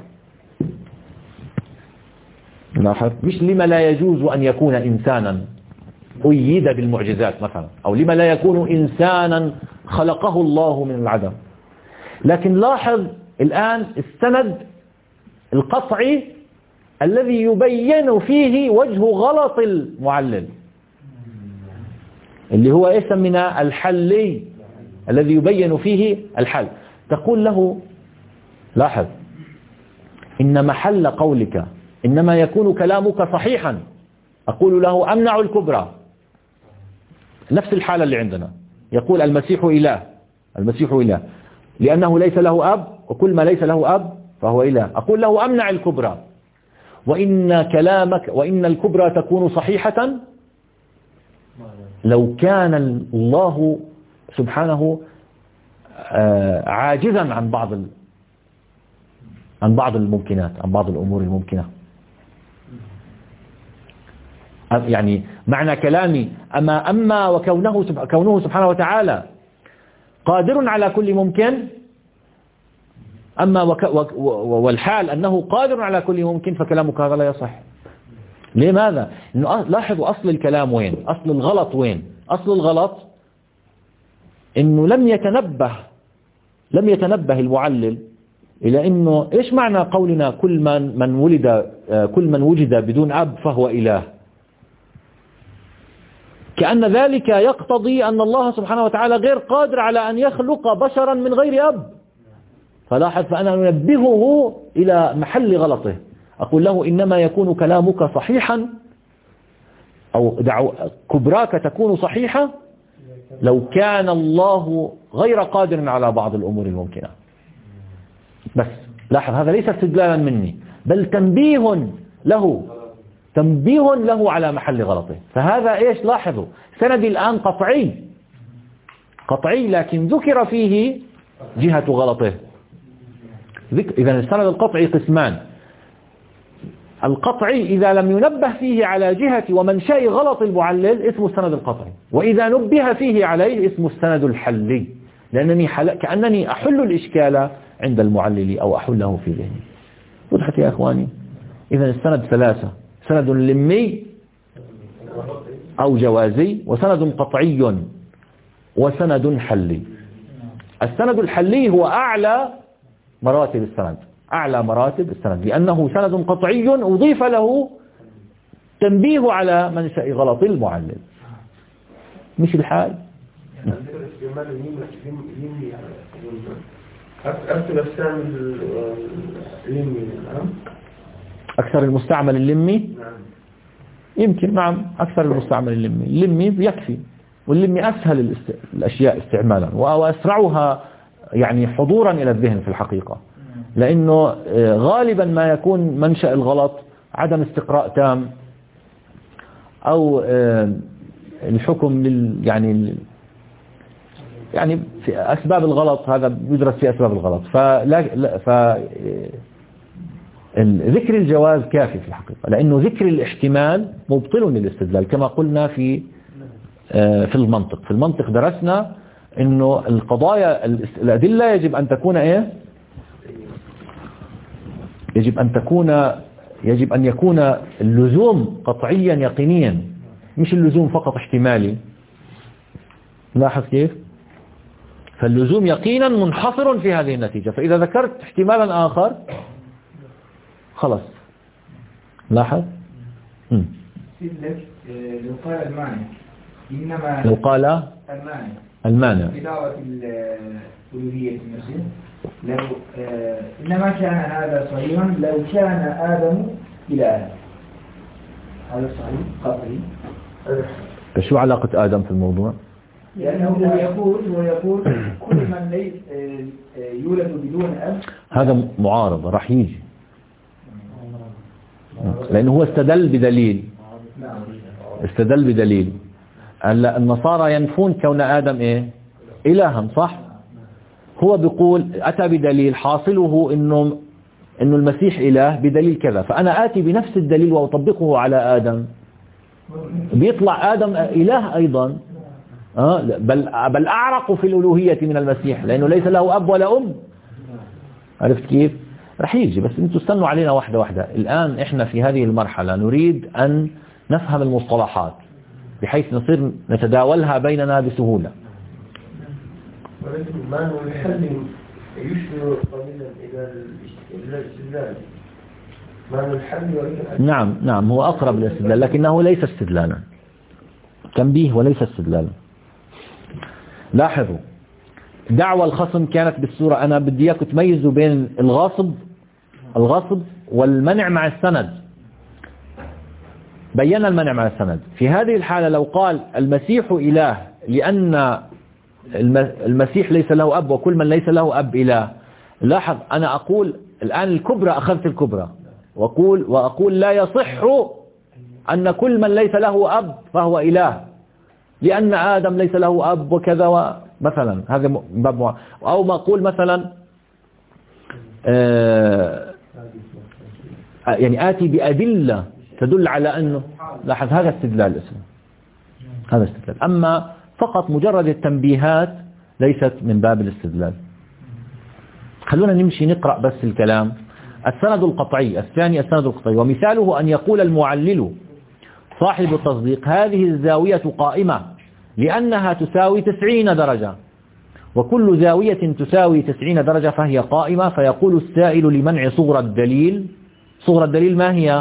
لاحظ مش لما لا يجوز أن يكون إنسانا أيد بالمعجزات مثلا، أو لما لا يكون إنسانا خلقه الله من العدم. لكن لاحظ الآن السند القطعي الذي يبين فيه وجه غلط المعلل اللي هو يسمى الحلي الذي يبين فيه الحل. تقول له لاحظ إن محل قولك إنما يكون كلامك صحيحا. أقول له أمنع الكبرى نفس الحالة اللي عندنا. يقول المسيح إله لأنه ليس له أب وكل ما ليس له أب فهو إله. أقول له أمنع الكبرى وإن الكبرى تكون صحيحة لو كان الله سبحانه عاجزا عن بعض الممكنات، عن بعض الأمور الممكنة. يعني معنى كلامي أما وكونه سبحانه وتعالى قادر على كل ممكن، أما والحال أنه قادر على كل ممكن فكلامك هذا لا يصح. لماذا؟ لاحظوا أصل الكلام وين، أصل الغلط وين. أصل الغلط إنه لم يتنبه المعلل إلى إنه إيش معنى قولنا كل من وجد بدون أب فهو إله. كأن ذلك يقتضي أن الله سبحانه وتعالى غير قادر على أن يخلق بشرا من غير أب. فلاحظ فأنا أنبهه إلى محل غلطه. أقول له إنما يكون كلامك صحيحا أو كبراك تكون صحيحة لو كان الله غير قادر على بعض الأمور الممكنة. بس لاحظ هذا ليس استدلالا مني بل تنبيه له على محل غلطه. فهذا إيش؟ لاحظوا سندي الآن قطعي لكن ذكر فيه جهة غلطه. إذا السند القطعي قسمان. القطعي إذا لم ينبه فيه على جهة ومنشأ غلط المعلل اسمه السند القطعي، وإذا نبه فيه عليه اسمه السند الحلي، لأنني كأنني أحل الإشكال عند المعلل أو أحله في ذهني. وضحت يا أخواني؟ إذا السند ثلاثة: سند لمي أو جوازي، وسند قطعي، وسند حلي. السند الحلي هو أعلى مراتب السند لأنه سند قطعي أضيف له تنبيه على منشأ غلط المعلل. مش الحال. عندنا الاستعمال اليمي أكثر استعمل اليمي. نعم. أكثر المستعمل اللمي. نعم. يمكن نعم أكثر المستعمل اللمي يكفي، واللمي أسهل الأشياء استعمالا وأسرعها يعني حضورا إلى الذهن في الحقيقة، لأنه غالبا ما يكون منشأ الغلط عدم استقراء تام أو الحكم يعني في أسباب الغلط، هذا بيدرس في أسباب الغلط. ذكر الجواز كافي في الحقيقة، لأنه ذكر الاحتمال مبطل للاستدلال كما قلنا في المنطق. في المنطق درسنا إنه القضايا الأدلة يجب أن تكون إيه؟ يجب أن يكون اللزوم قطعيا يقينيا، مش اللزوم فقط احتمالي. لاحظ كيف؟ فاللزوم يقينا منحصر في هذه النتيجة، فإذا ذكرت احتمالا آخر خلاص. لاحظ. لو قال المانع إنما لو قال المانع بدعوة الألوهية المسيح لو إنما كان هذا صحيحا لو كان آدم إلها، هذا صحيح قطعي. فشو علاقة آدم في الموضوع؟ لأنه يقول كل من ليس يولد بدون أب. هذا معارضة راح يجي، لأنه هو استدل بدليل. النصارى ينفون كون آدم إيه؟ إلها، صح؟ هو بيقول أتى بدليل حاصله إنه المسيح إله بدليل كذا، فأنا آتي بنفس الدليل وأطبقه على آدم، بيطلع آدم إله أيضا. بل أعرق في الألوهية من المسيح، لأنه ليس له أب ولا أم. عرفت كيف؟ رح يجي، بس انتوا استنوا علينا واحدة واحدة. الآن احنا في هذه المرحلة نريد أن نفهم المصطلحات بحيث نصير نتداولها بيننا بسهولة. ولكن ما هو الحل يشبه قليلا إلى الاستدلال. ما هو الحل نعم هو أقرب للاستدلال، لكنه ليس استدلالا. تنبيه وليس استدلالا. لاحظوا دعوى الخصم كانت بالصورة، أنا بدي إياكم تميزوا بين الغصب والمنع مع السند. بينا المنع مع السند. في هذه الحالة لو قال المسيح إله لأن المسيح ليس له أب وكل من ليس له أب إله، لاحظ أنا أقول الآن الكبرى، أخذت الكبرى وأقول لا يصح أن كل من ليس له أب فهو إله، لأن آدم ليس له أب وكذا مثلا. هذا باب. أو ما أقول مثلا يعني آتي بأدلة تدل على أنه، لاحظ هذا استدلال اسمه، هذا استدلال. أما فقط مجرد التنبيهات ليست من باب الاستدلال. خلونا نمشي نقرأ بس الكلام. السند القطعي الثاني، السند القطعي ومثاله أن يقول المعلل صاحب التصديق هذه الزاوية قائمة لأنها تساوي 90 درجة، وكل زاوية تساوي 90 درجة فهي قائمة. فيقول السائل لمنع صغرى الدليل. صغرى الدليل ما هي؟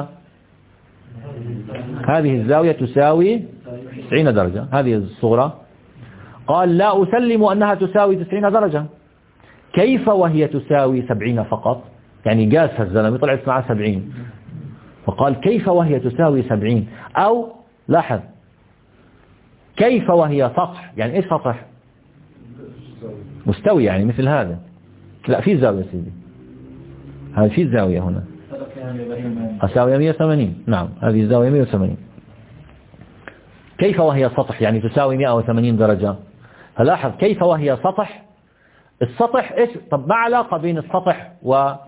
هذه الزاوية تساوي 90 درجة، هذه الصغرى. قال لا أسلم أنها تساوي 90 درجة. كيف وهي تساوي 70 فقط؟ يعني قاسها الزلمة طلعت معها 70، فقال كيف وهي تساوي 70. أو لاحظ كيف وهي سطح، يعني إيش سطح؟ مستوي، يعني مثل هذا. لا في زاوية سيدي، هذه في زاوية هنا زاوية 180. نعم هذه الزاوية 180. كيف وهي سطح يعني تساوي 180 درجة. فلاحظ كيف وهي سطح. السطح إيش؟ طب ما علاقة بين السطح وما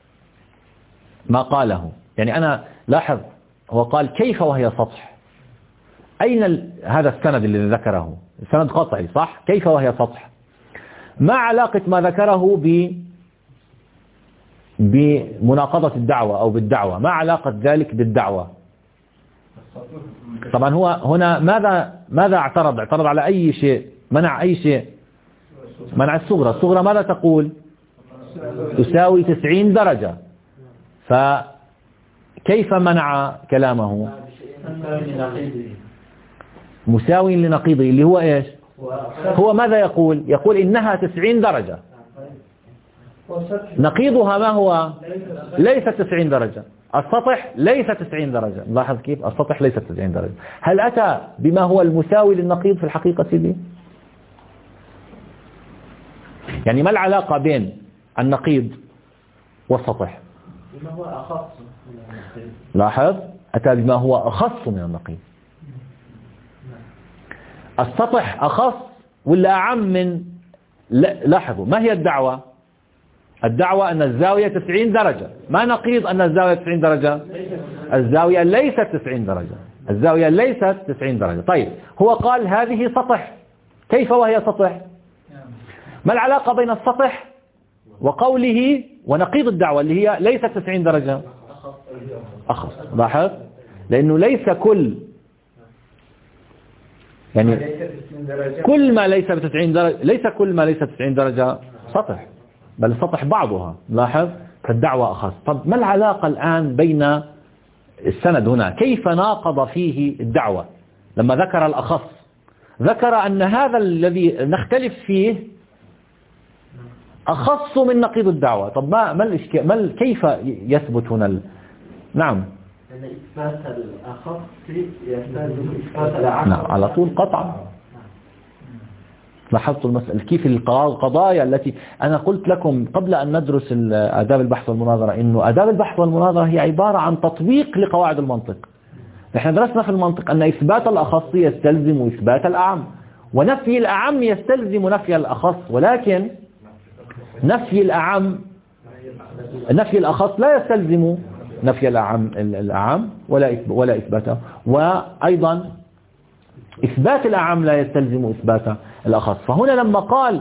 قاله؟ يعني أنا لاحظ هو قال كيف وهي سطح. أين هذا السند اللي ذكره؟ السند قطعي صح؟ كيف وهي سطح. ما علاقة ما ذكره بمناقضة الدعوة أو بالدعوة؟ ما علاقة ذلك بالدعوة؟ طبعا هو هنا ماذا اعترض على أي شيء؟ منع أي شيء؟ منع الصغرى. الصغرى ماذا تقول؟ تساوي 90 درجة. فكيف منع كلامه؟ مساوي لنقيضه اللي هو إيش؟ هو ماذا يقول؟ يقول إنها 90 درجة. نقيضها ما هو؟ ليس 90 درجة. السطح ليس 90 درجة. لاحظ كيف؟ السطح ليس 90 درجة. هل أتى بما هو المساوي للنقيض في الحقيقة سيدي؟ يعني ما العلاقة بين النقيض والسطح؟ بما هو أخص. لاحظ أتى بما هو أخص من النقيض. السطح أخص ولا أعم من لاحظوا ما هي الدعوة؟ الدعوة أن الزاوية 90 درجة. ما نقيض أن الزاوية 90 درجة؟ الزاوية ليست 90 درجة. الزاوية ليست 90 درجة. طيب هو قال هذه سطح. كيف وهي سطح؟ ما العلاقة بين السطح وقوله ونقيض الدعوة اللي هي ليست 90 درجة؟ أخص. لاحظ لأنه ليس كل يعني كل ما ليس ب 90 درجة ليس كل ما ليس 90 درجة سطح، بل سطح بعضها. لاحظ فالدعوة أخص. طب ما العلاقة الآن بين السند هنا؟ كيف ناقض فيه الدعوة لما ذكر الأخص؟ ذكر أن هذا الذي نختلف فيه أخص من نقيض الدعوة. طب ما الإشكال؟ كيف يثبت هنا نعم أن إثبات الأخص يستلزم إثبات الأعم. نعم على طول قطعا. لاحظت المسألة كيف القضايا التي أنا قلت لكم قبل أن ندرس آداب البحث والمناظرة إنه آداب البحث والمناظرة هي عبارة عن تطبيق لقواعد المنطق. نحن درسنا في المنطق أن إثبات الأخص يستلزم إثبات الأعم، ونفي الأعم يستلزم نفي الأخص، ولكن نفي الأخص لا يستلزم نفي الأعم ولا إثباته، وأيضا إثبات الأعم لا يستلزم إثبات الأخص. فهنا لما قال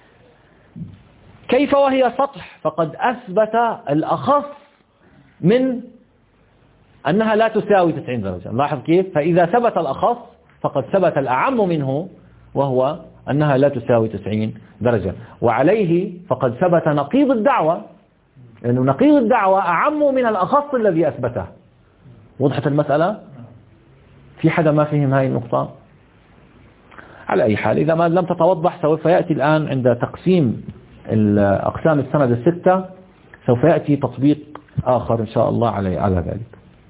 كيف وهي سطح فقد أثبت الأخص من أنها لا تساوي 90 درجة. لاحظ كيف؟ فإذا ثبت الأخص فقد ثبت الأعم منه وهو أنها لا تساوي 90 درجة، وعليه فقد ثبت نقيض الدعوة، لأنه نقيض الدعوة أعم من الأخص الذي أثبته. وضحت المسألة؟ في حدا ما فهم هاي النقطة؟ على أي حال إذا ما لم تتوضح سوف يأتي الآن عند تقسيم أقسام السند الستة سوف يأتي تطبيق آخر إن شاء الله على ذلك.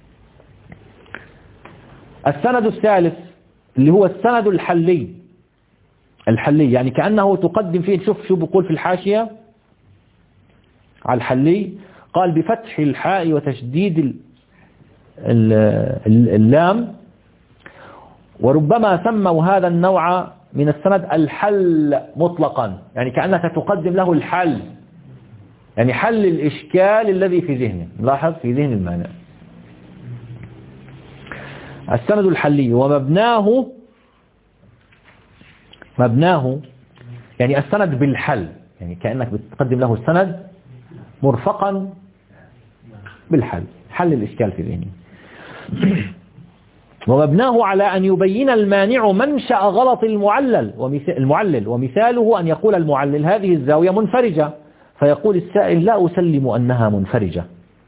السند الثالث اللي هو السند الحلي يعني كأنه تقدم فيه، شوف شو بقول في الحاشية على الحلي، قال بفتح الحاء وتشديد اللام، وربما سموا هذا النوع من السند الحل مطلقا، يعني كأنك تقدم له الحل، يعني حل الإشكال الذي في ذهنه. لاحظ في ذهن المعنى. السند الحلي ومبناه يعني السند بالحل، يعني كأنك بتقدم له السند مرفقا بالحل، حل الإشكال في ذهنه. ومبناه على أن يبين المانع منشأ غلط المعلل، ومثاله أن يقول المعلل هذه الزاوية منفرجة، فيقول السائل لا أسلم أنها منفرجة،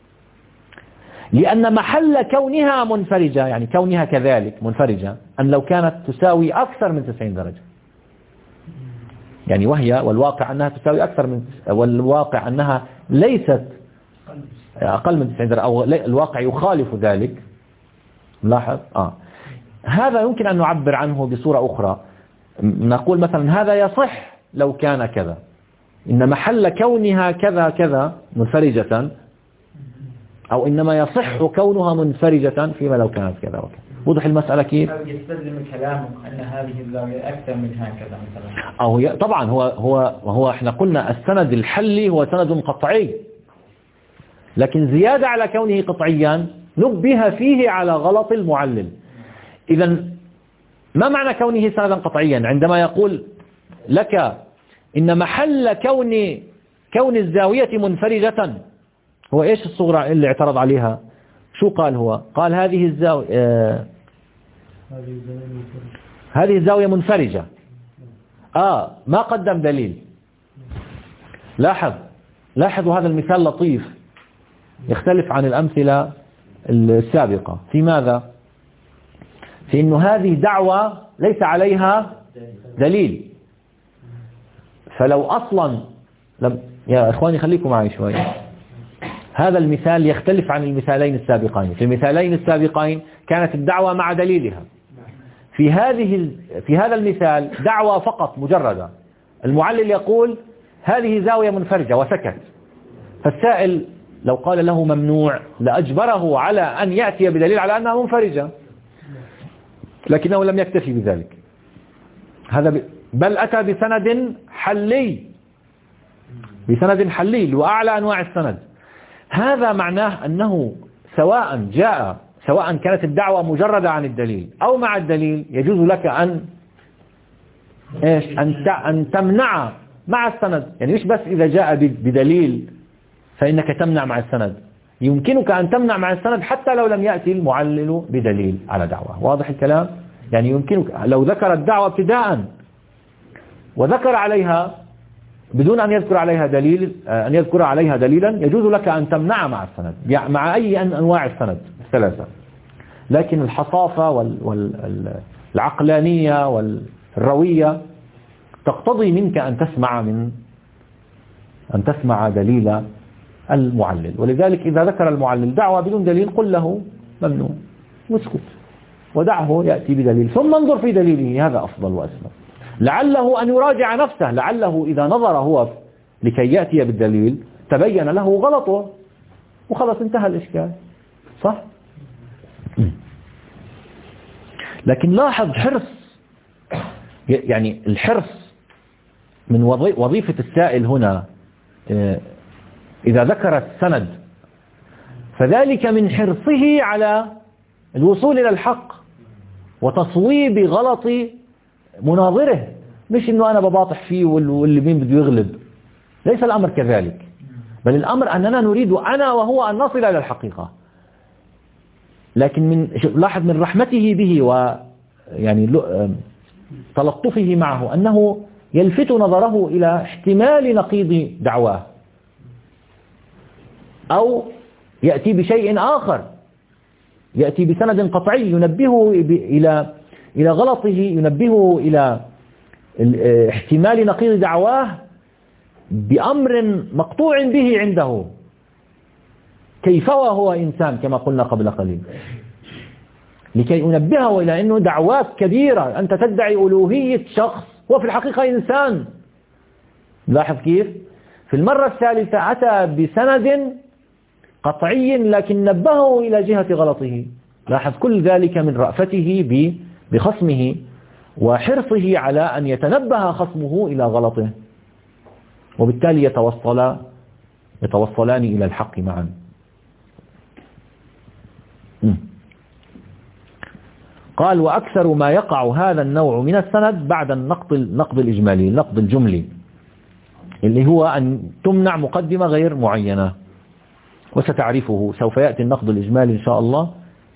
لأن محل كونها منفرجة يعني كونها كذلك منفرجة أن لو كانت تساوي أكثر من 90 درجة، يعني والواقع أنها تساوي أكثر من، والواقع أنها ليست أقل من 90 درجة، أو الواقع يخالف ذلك. لاحظ هذا يمكن أن نعبر عنه بصورة أخرى، نقول مثلا هذا يصح لو كان كذا، إن محل كونها كذا كذا منفرجة، أو إنما يصح كونها منفرجة فيما لو كانت كذا وكذا. وضح المسألة كيف؟ يستلزم كلامك أن هذه الزاوية أكثر من هكذا مثلا. أو طبعا هو احنا قلنا السند الحلي هو سند قطعي، لكن زيادة على كونه قطعيا نبه فيه على غلط المعلل. إذا ما معنى كونه سندا قطعيا؟ عندما يقول لك إن محل كون الزاوية منفرجة، هو إيش الصورة اللي اعترض عليها؟ شو قال هو؟ قال هذه الزاوية منفرجة. ما قدم دليل. لاحظوا هذا المثال لطيف يختلف عن الأمثلة السابقة. في ماذا؟ في أنه هذه دعوة ليس عليها دليل. فلو أصلا يا إخواني خليكم معي شوي، هذا المثال يختلف عن المثالين السابقين. في المثالين السابقين كانت الدعوة مع دليلها. في هذا المثال دعوة فقط مجردة، المعلل يقول هذه زاوية منفرجة وسكت، فالسائل لو قال له ممنوع لأجبره على أن يأتي بدليل على أنها منفرجة، لكنه لم يكتفي بذلك، بل أتى بسند حلي وأعلى أنواع السند. هذا معناه أنه سواء كانت الدعوة مجردة عن الدليل أو مع الدليل، يجوز لك أن تمنع مع السند. يعني مش بس إذا جاء بدليل فإنك تمنع مع السند، يمكنك أن تمنع مع السند حتى لو لم يأتي المعلل بدليل على دعوة. واضح الكلام؟ يعني يمكنك لو ذكر الدعوة ابتداء وذكر عليها بدون أن يذكر عليها دليلا، يجوز لك أن تمنع مع السند مع أي أنواع السند الثلاثة. لكن الحصافة والعقلانية والروية تقتضي منك أن تسمع دليل المعلل. ولذلك إذا ذكر المعلل دعوة بدون دليل قل له ممنوع واسكت ودعه يأتي بدليل ثم انظر في دليله، هذا أفضل وأسمى. لعله أن يراجع نفسه، لعله إذا نظر هو لكي يأتي بالدليل تبين له غلطه وخلص انتهى الإشكال. صح؟ لكن لاحظ الحرص من وظيفة السائل هنا. إذا ذكر السند فذلك من حرصه على الوصول إلى الحق وتصويب غلط مناظره، مش إنه أنا بباطح فيه واللي مين بده يغلب. ليس الأمر كذلك، بل الأمر أننا نريد أنا وهو أن نصل إلى الحقيقة. لكن لاحظ من رحمته به ويعني تلطفه معه أنه يلفت نظره إلى احتمال نقيض دعواه، أو يأتي بشيء آخر، يأتي بسند قطعي ينبهه إلى غلطه، ينبهه إلى احتمال نقيض دعواه بأمر مقطوع به عنده، كيف وهو إنسان كما قلنا قبل قليل، لكي أنبهه إلى أنه دعوات كبيرة، أنت تدعي ألوهية شخص وفي الحقيقة إنسان. لاحظ كيف في المرة الثالثة أتى بسند قطعي لكن نبهه إلى جهة غلطه. لاحظ كل ذلك من رأفته بخصمه وحرصه على أن يتنبه خصمه إلى غلطه، وبالتالي يتوصلان إلى الحق معا. قال وأكثر ما يقع هذا النوع من السند بعد النقد الإجمالي، النقد الجملي، اللي هو أن تمنع مقدمة غير معينة، وستعرفه سوف يأتي النقد الإجمالي إن شاء الله.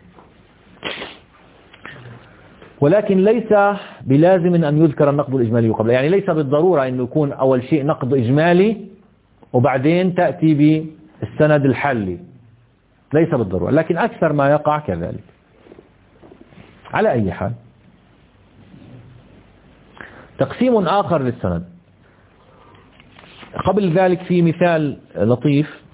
ولكن ليس بلازم أن يذكر النقد الإجمالي قبل، يعني ليس بالضرورة أن يكون أول شيء نقد إجمالي وبعدين تأتي بالسند الحلي، ليس بالضرورة، لكن أكثر ما يقع كذلك. على أي حال، تقسيم آخر للسند. قبل ذلك في مثال لطيف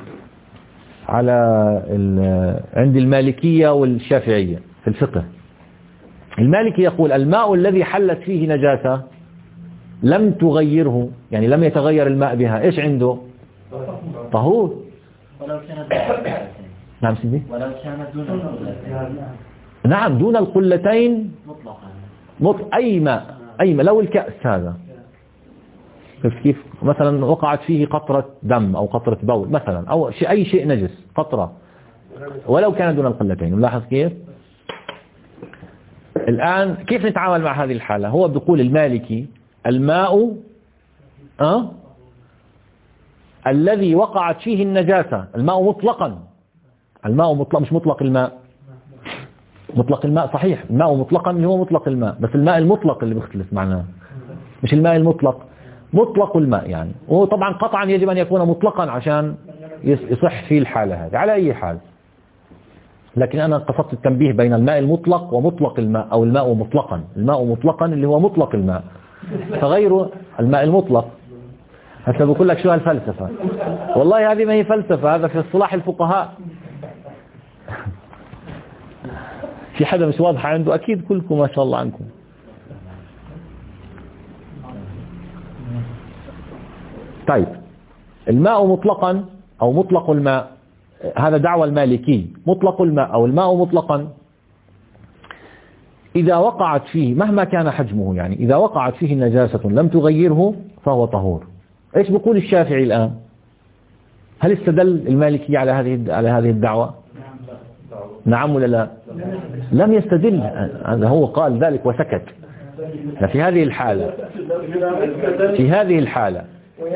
عند المالكية والشافعية في الفقه. المالكي يقول الماء الذي حلت فيه نجاسة لم تغيره، يعني لم يتغير الماء بها، إيش عنده؟ طهور. ولو كانت نعم سيدي، ولو كانت دون القلتين. نعم دون القلتين مطلقا. أي ماء لو الكأس هذا كيف مثلا وقعت فيه قطرة دم أو قطرة بول مثلا، أو أي شيء نجس قطرة ولو كان دون القلتين. نلاحظ كيف الآن كيف نتعامل مع هذه الحالة. هو بيقول المالكي الماء الذي وقعت فيه النجاسة، الماء مطلقا، الماء مطلق مش مطلق الماء، مطلق الماء صحيح، الماء مطلقا اللي هو مطلق الماء، بس الماء المطلق اللي بيختلف معناه، مش الماء المطلق، مطلق الماء يعني. وهو طبعا قطعا يجب أن يكون مطلقا عشان يصح فيه الحالة هذه. على أي حال لكن أنا قصدت التنبيه بين الماء المطلق ومطلق الماء، أو الماء مطلقا. الماء مطلقا اللي هو مطلق الماء، فغير الماء المطلق. هسه بقول لك شو هالفلسفة؟ والله هذه ما هي فلسفة، هذا في اصطلاح الفقهاء. في حدا مش واضحة عنده؟ أكيد كلكم ما شاء الله عنكم. طيب، الماء مطلقا أو مطلق الماء، هذا دعوى المالكي. مطلق الماء أو الماء مطلقا إذا وقعت فيه مهما كان حجمه، يعني إذا وقعت فيه نجاسة لم تغيره فهو طهور. إيش بيقول الشافعي الآن؟ هل استدل المالكي على هذه الدعوة؟ نعم ولا لا؟ لم يستدل. هذا هو قال ذلك وسكت. في هذه الحالة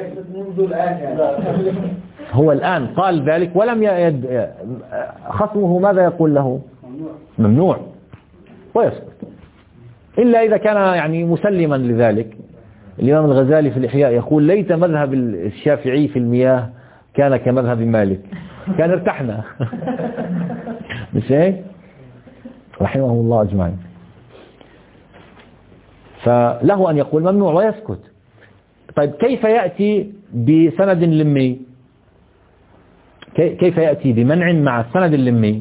هو الآن قال ذلك ولم خصمه ماذا يقول له؟ ممنوع، ويسكت. إلا إذا كان يعني مسلما لذلك. الإمام الغزالي في الإحياء يقول: ليت مذهب الشافعي في المياه كان كمذهب مالك، كان ارتحنا. مش هيك؟ رحمه الله أجمعين. فله أن يقول ممنوع ويسكت. طيب، كيف يأتي بسند لمي؟ كيف يأتي بمنع مع السند اللمي؟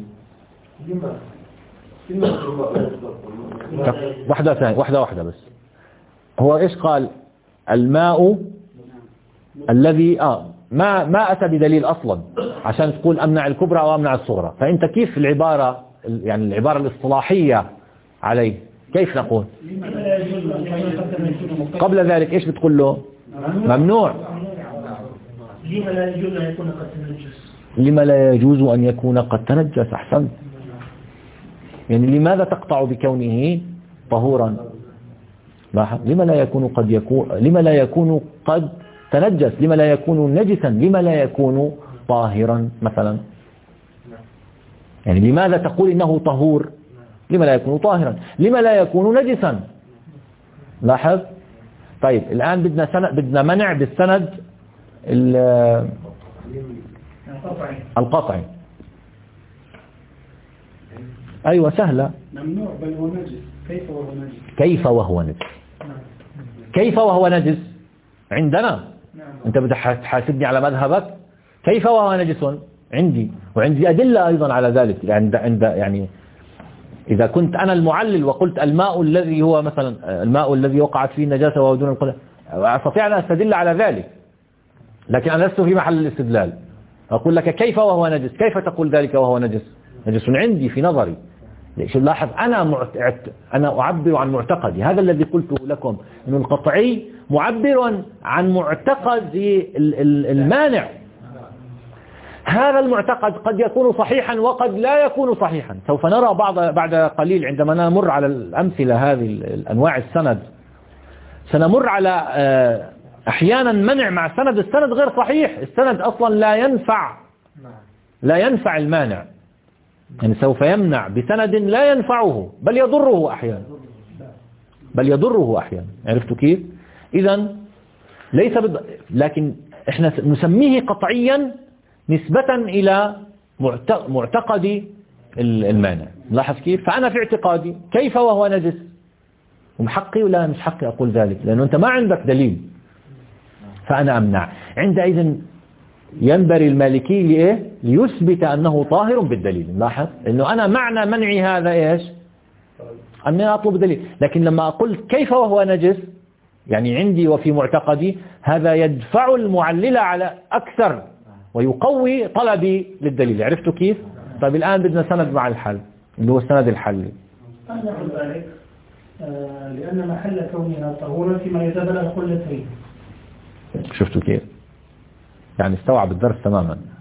واحدة بس. هو إيش قال؟ الماء الذي ما أتى بدليل أصلا عشان تقول أمنع الكبرى أو أمنع الصغرى. فأنت كيف العبارة، يعني العبارة الاصطلاحية عليه كيف نقول؟ قبل ذلك إيش بتقول له؟ ممنوع. لما لا يجوز أن يكون قد تنجس؟ لما لا يجوز أن يكون قد تنجس. أحسنت. يعني لماذا تقطع بكونه طهورا؟ لما لا يكون قد تنجس؟ لما لا يكون نجسا؟ لما لا يكون طاهرا مثلا؟ يعني لماذا تقول إنه طهور؟ لما لا يكون طاهرا؟ لما لا يكون نجسا؟ لاحظ. طيب، الآن بدنا منع بالسند القطعي. أيوة سهلة. ممنوع بل هو نجس. كيف وهو نجس؟ كيف وهو نجس عندنا؟ أنت بدك تحاسبني على مذهبك؟ كيف وهو نجس عندي، وعندي أدلة أيضا على ذلك. يعني إذا كنت أنا المعلل وقلت الماء الذي هو مثلا الماء الذي وقعت فيه النجاسة وهو دون القدر، أستطيع أن أستدل على ذلك، لكن أنا لست في محل الاستدلال. أقول لك كيف وهو نجس؟ كيف تقول ذلك وهو نجس عندي في نظري. ليش؟ لاحظ، أنا أعبر عن معتقدي. هذا الذي قلته لكم، أن القطعي معبر عن معتقد المانع. هذا المعتقد قد يكون صحيحا وقد لا يكون صحيحا. سوف نرى بعد قليل عندما نمر على الأمثلة هذه الأنواع السند، سنمر على أحيانا منع مع السند غير صحيح. السند أصلا لا ينفع المانع، يعني سوف يمنع بسند لا ينفعه بل يضره أحيانا. عرفتوا كيف؟ إذن ليس لكن احنا نسميه قطعيا نسبة إلى معتقد المانع. لاحظ كيف؟ فأنا في اعتقادي كيف وهو نجس، ومحقي ولا مش حقي أقول ذلك، لأنه أنت ما عندك دليل، فأنا أمنع. عندئذ ينبغي المالكي لإيه؟ ليثبت أنه طاهر بالدليل. لاحظ أنه أنا معنى منعي هذا إيش؟ أني أطلب دليل. لكن لما أقول كيف وهو نجس، يعني عندي وفي معتقدي، هذا يدفع المعلل على أكثر ويقوي طلبي للدليل. عرفتوا كيف؟ طيب، الآن بدنا سند مع الحل اللي هو السند الحلي. أنا أقول ذلك لأن محل كونها طهورا فيما يتبلغ قلتين. شفتوا كيف؟ يعني استوعب الدرس تماما.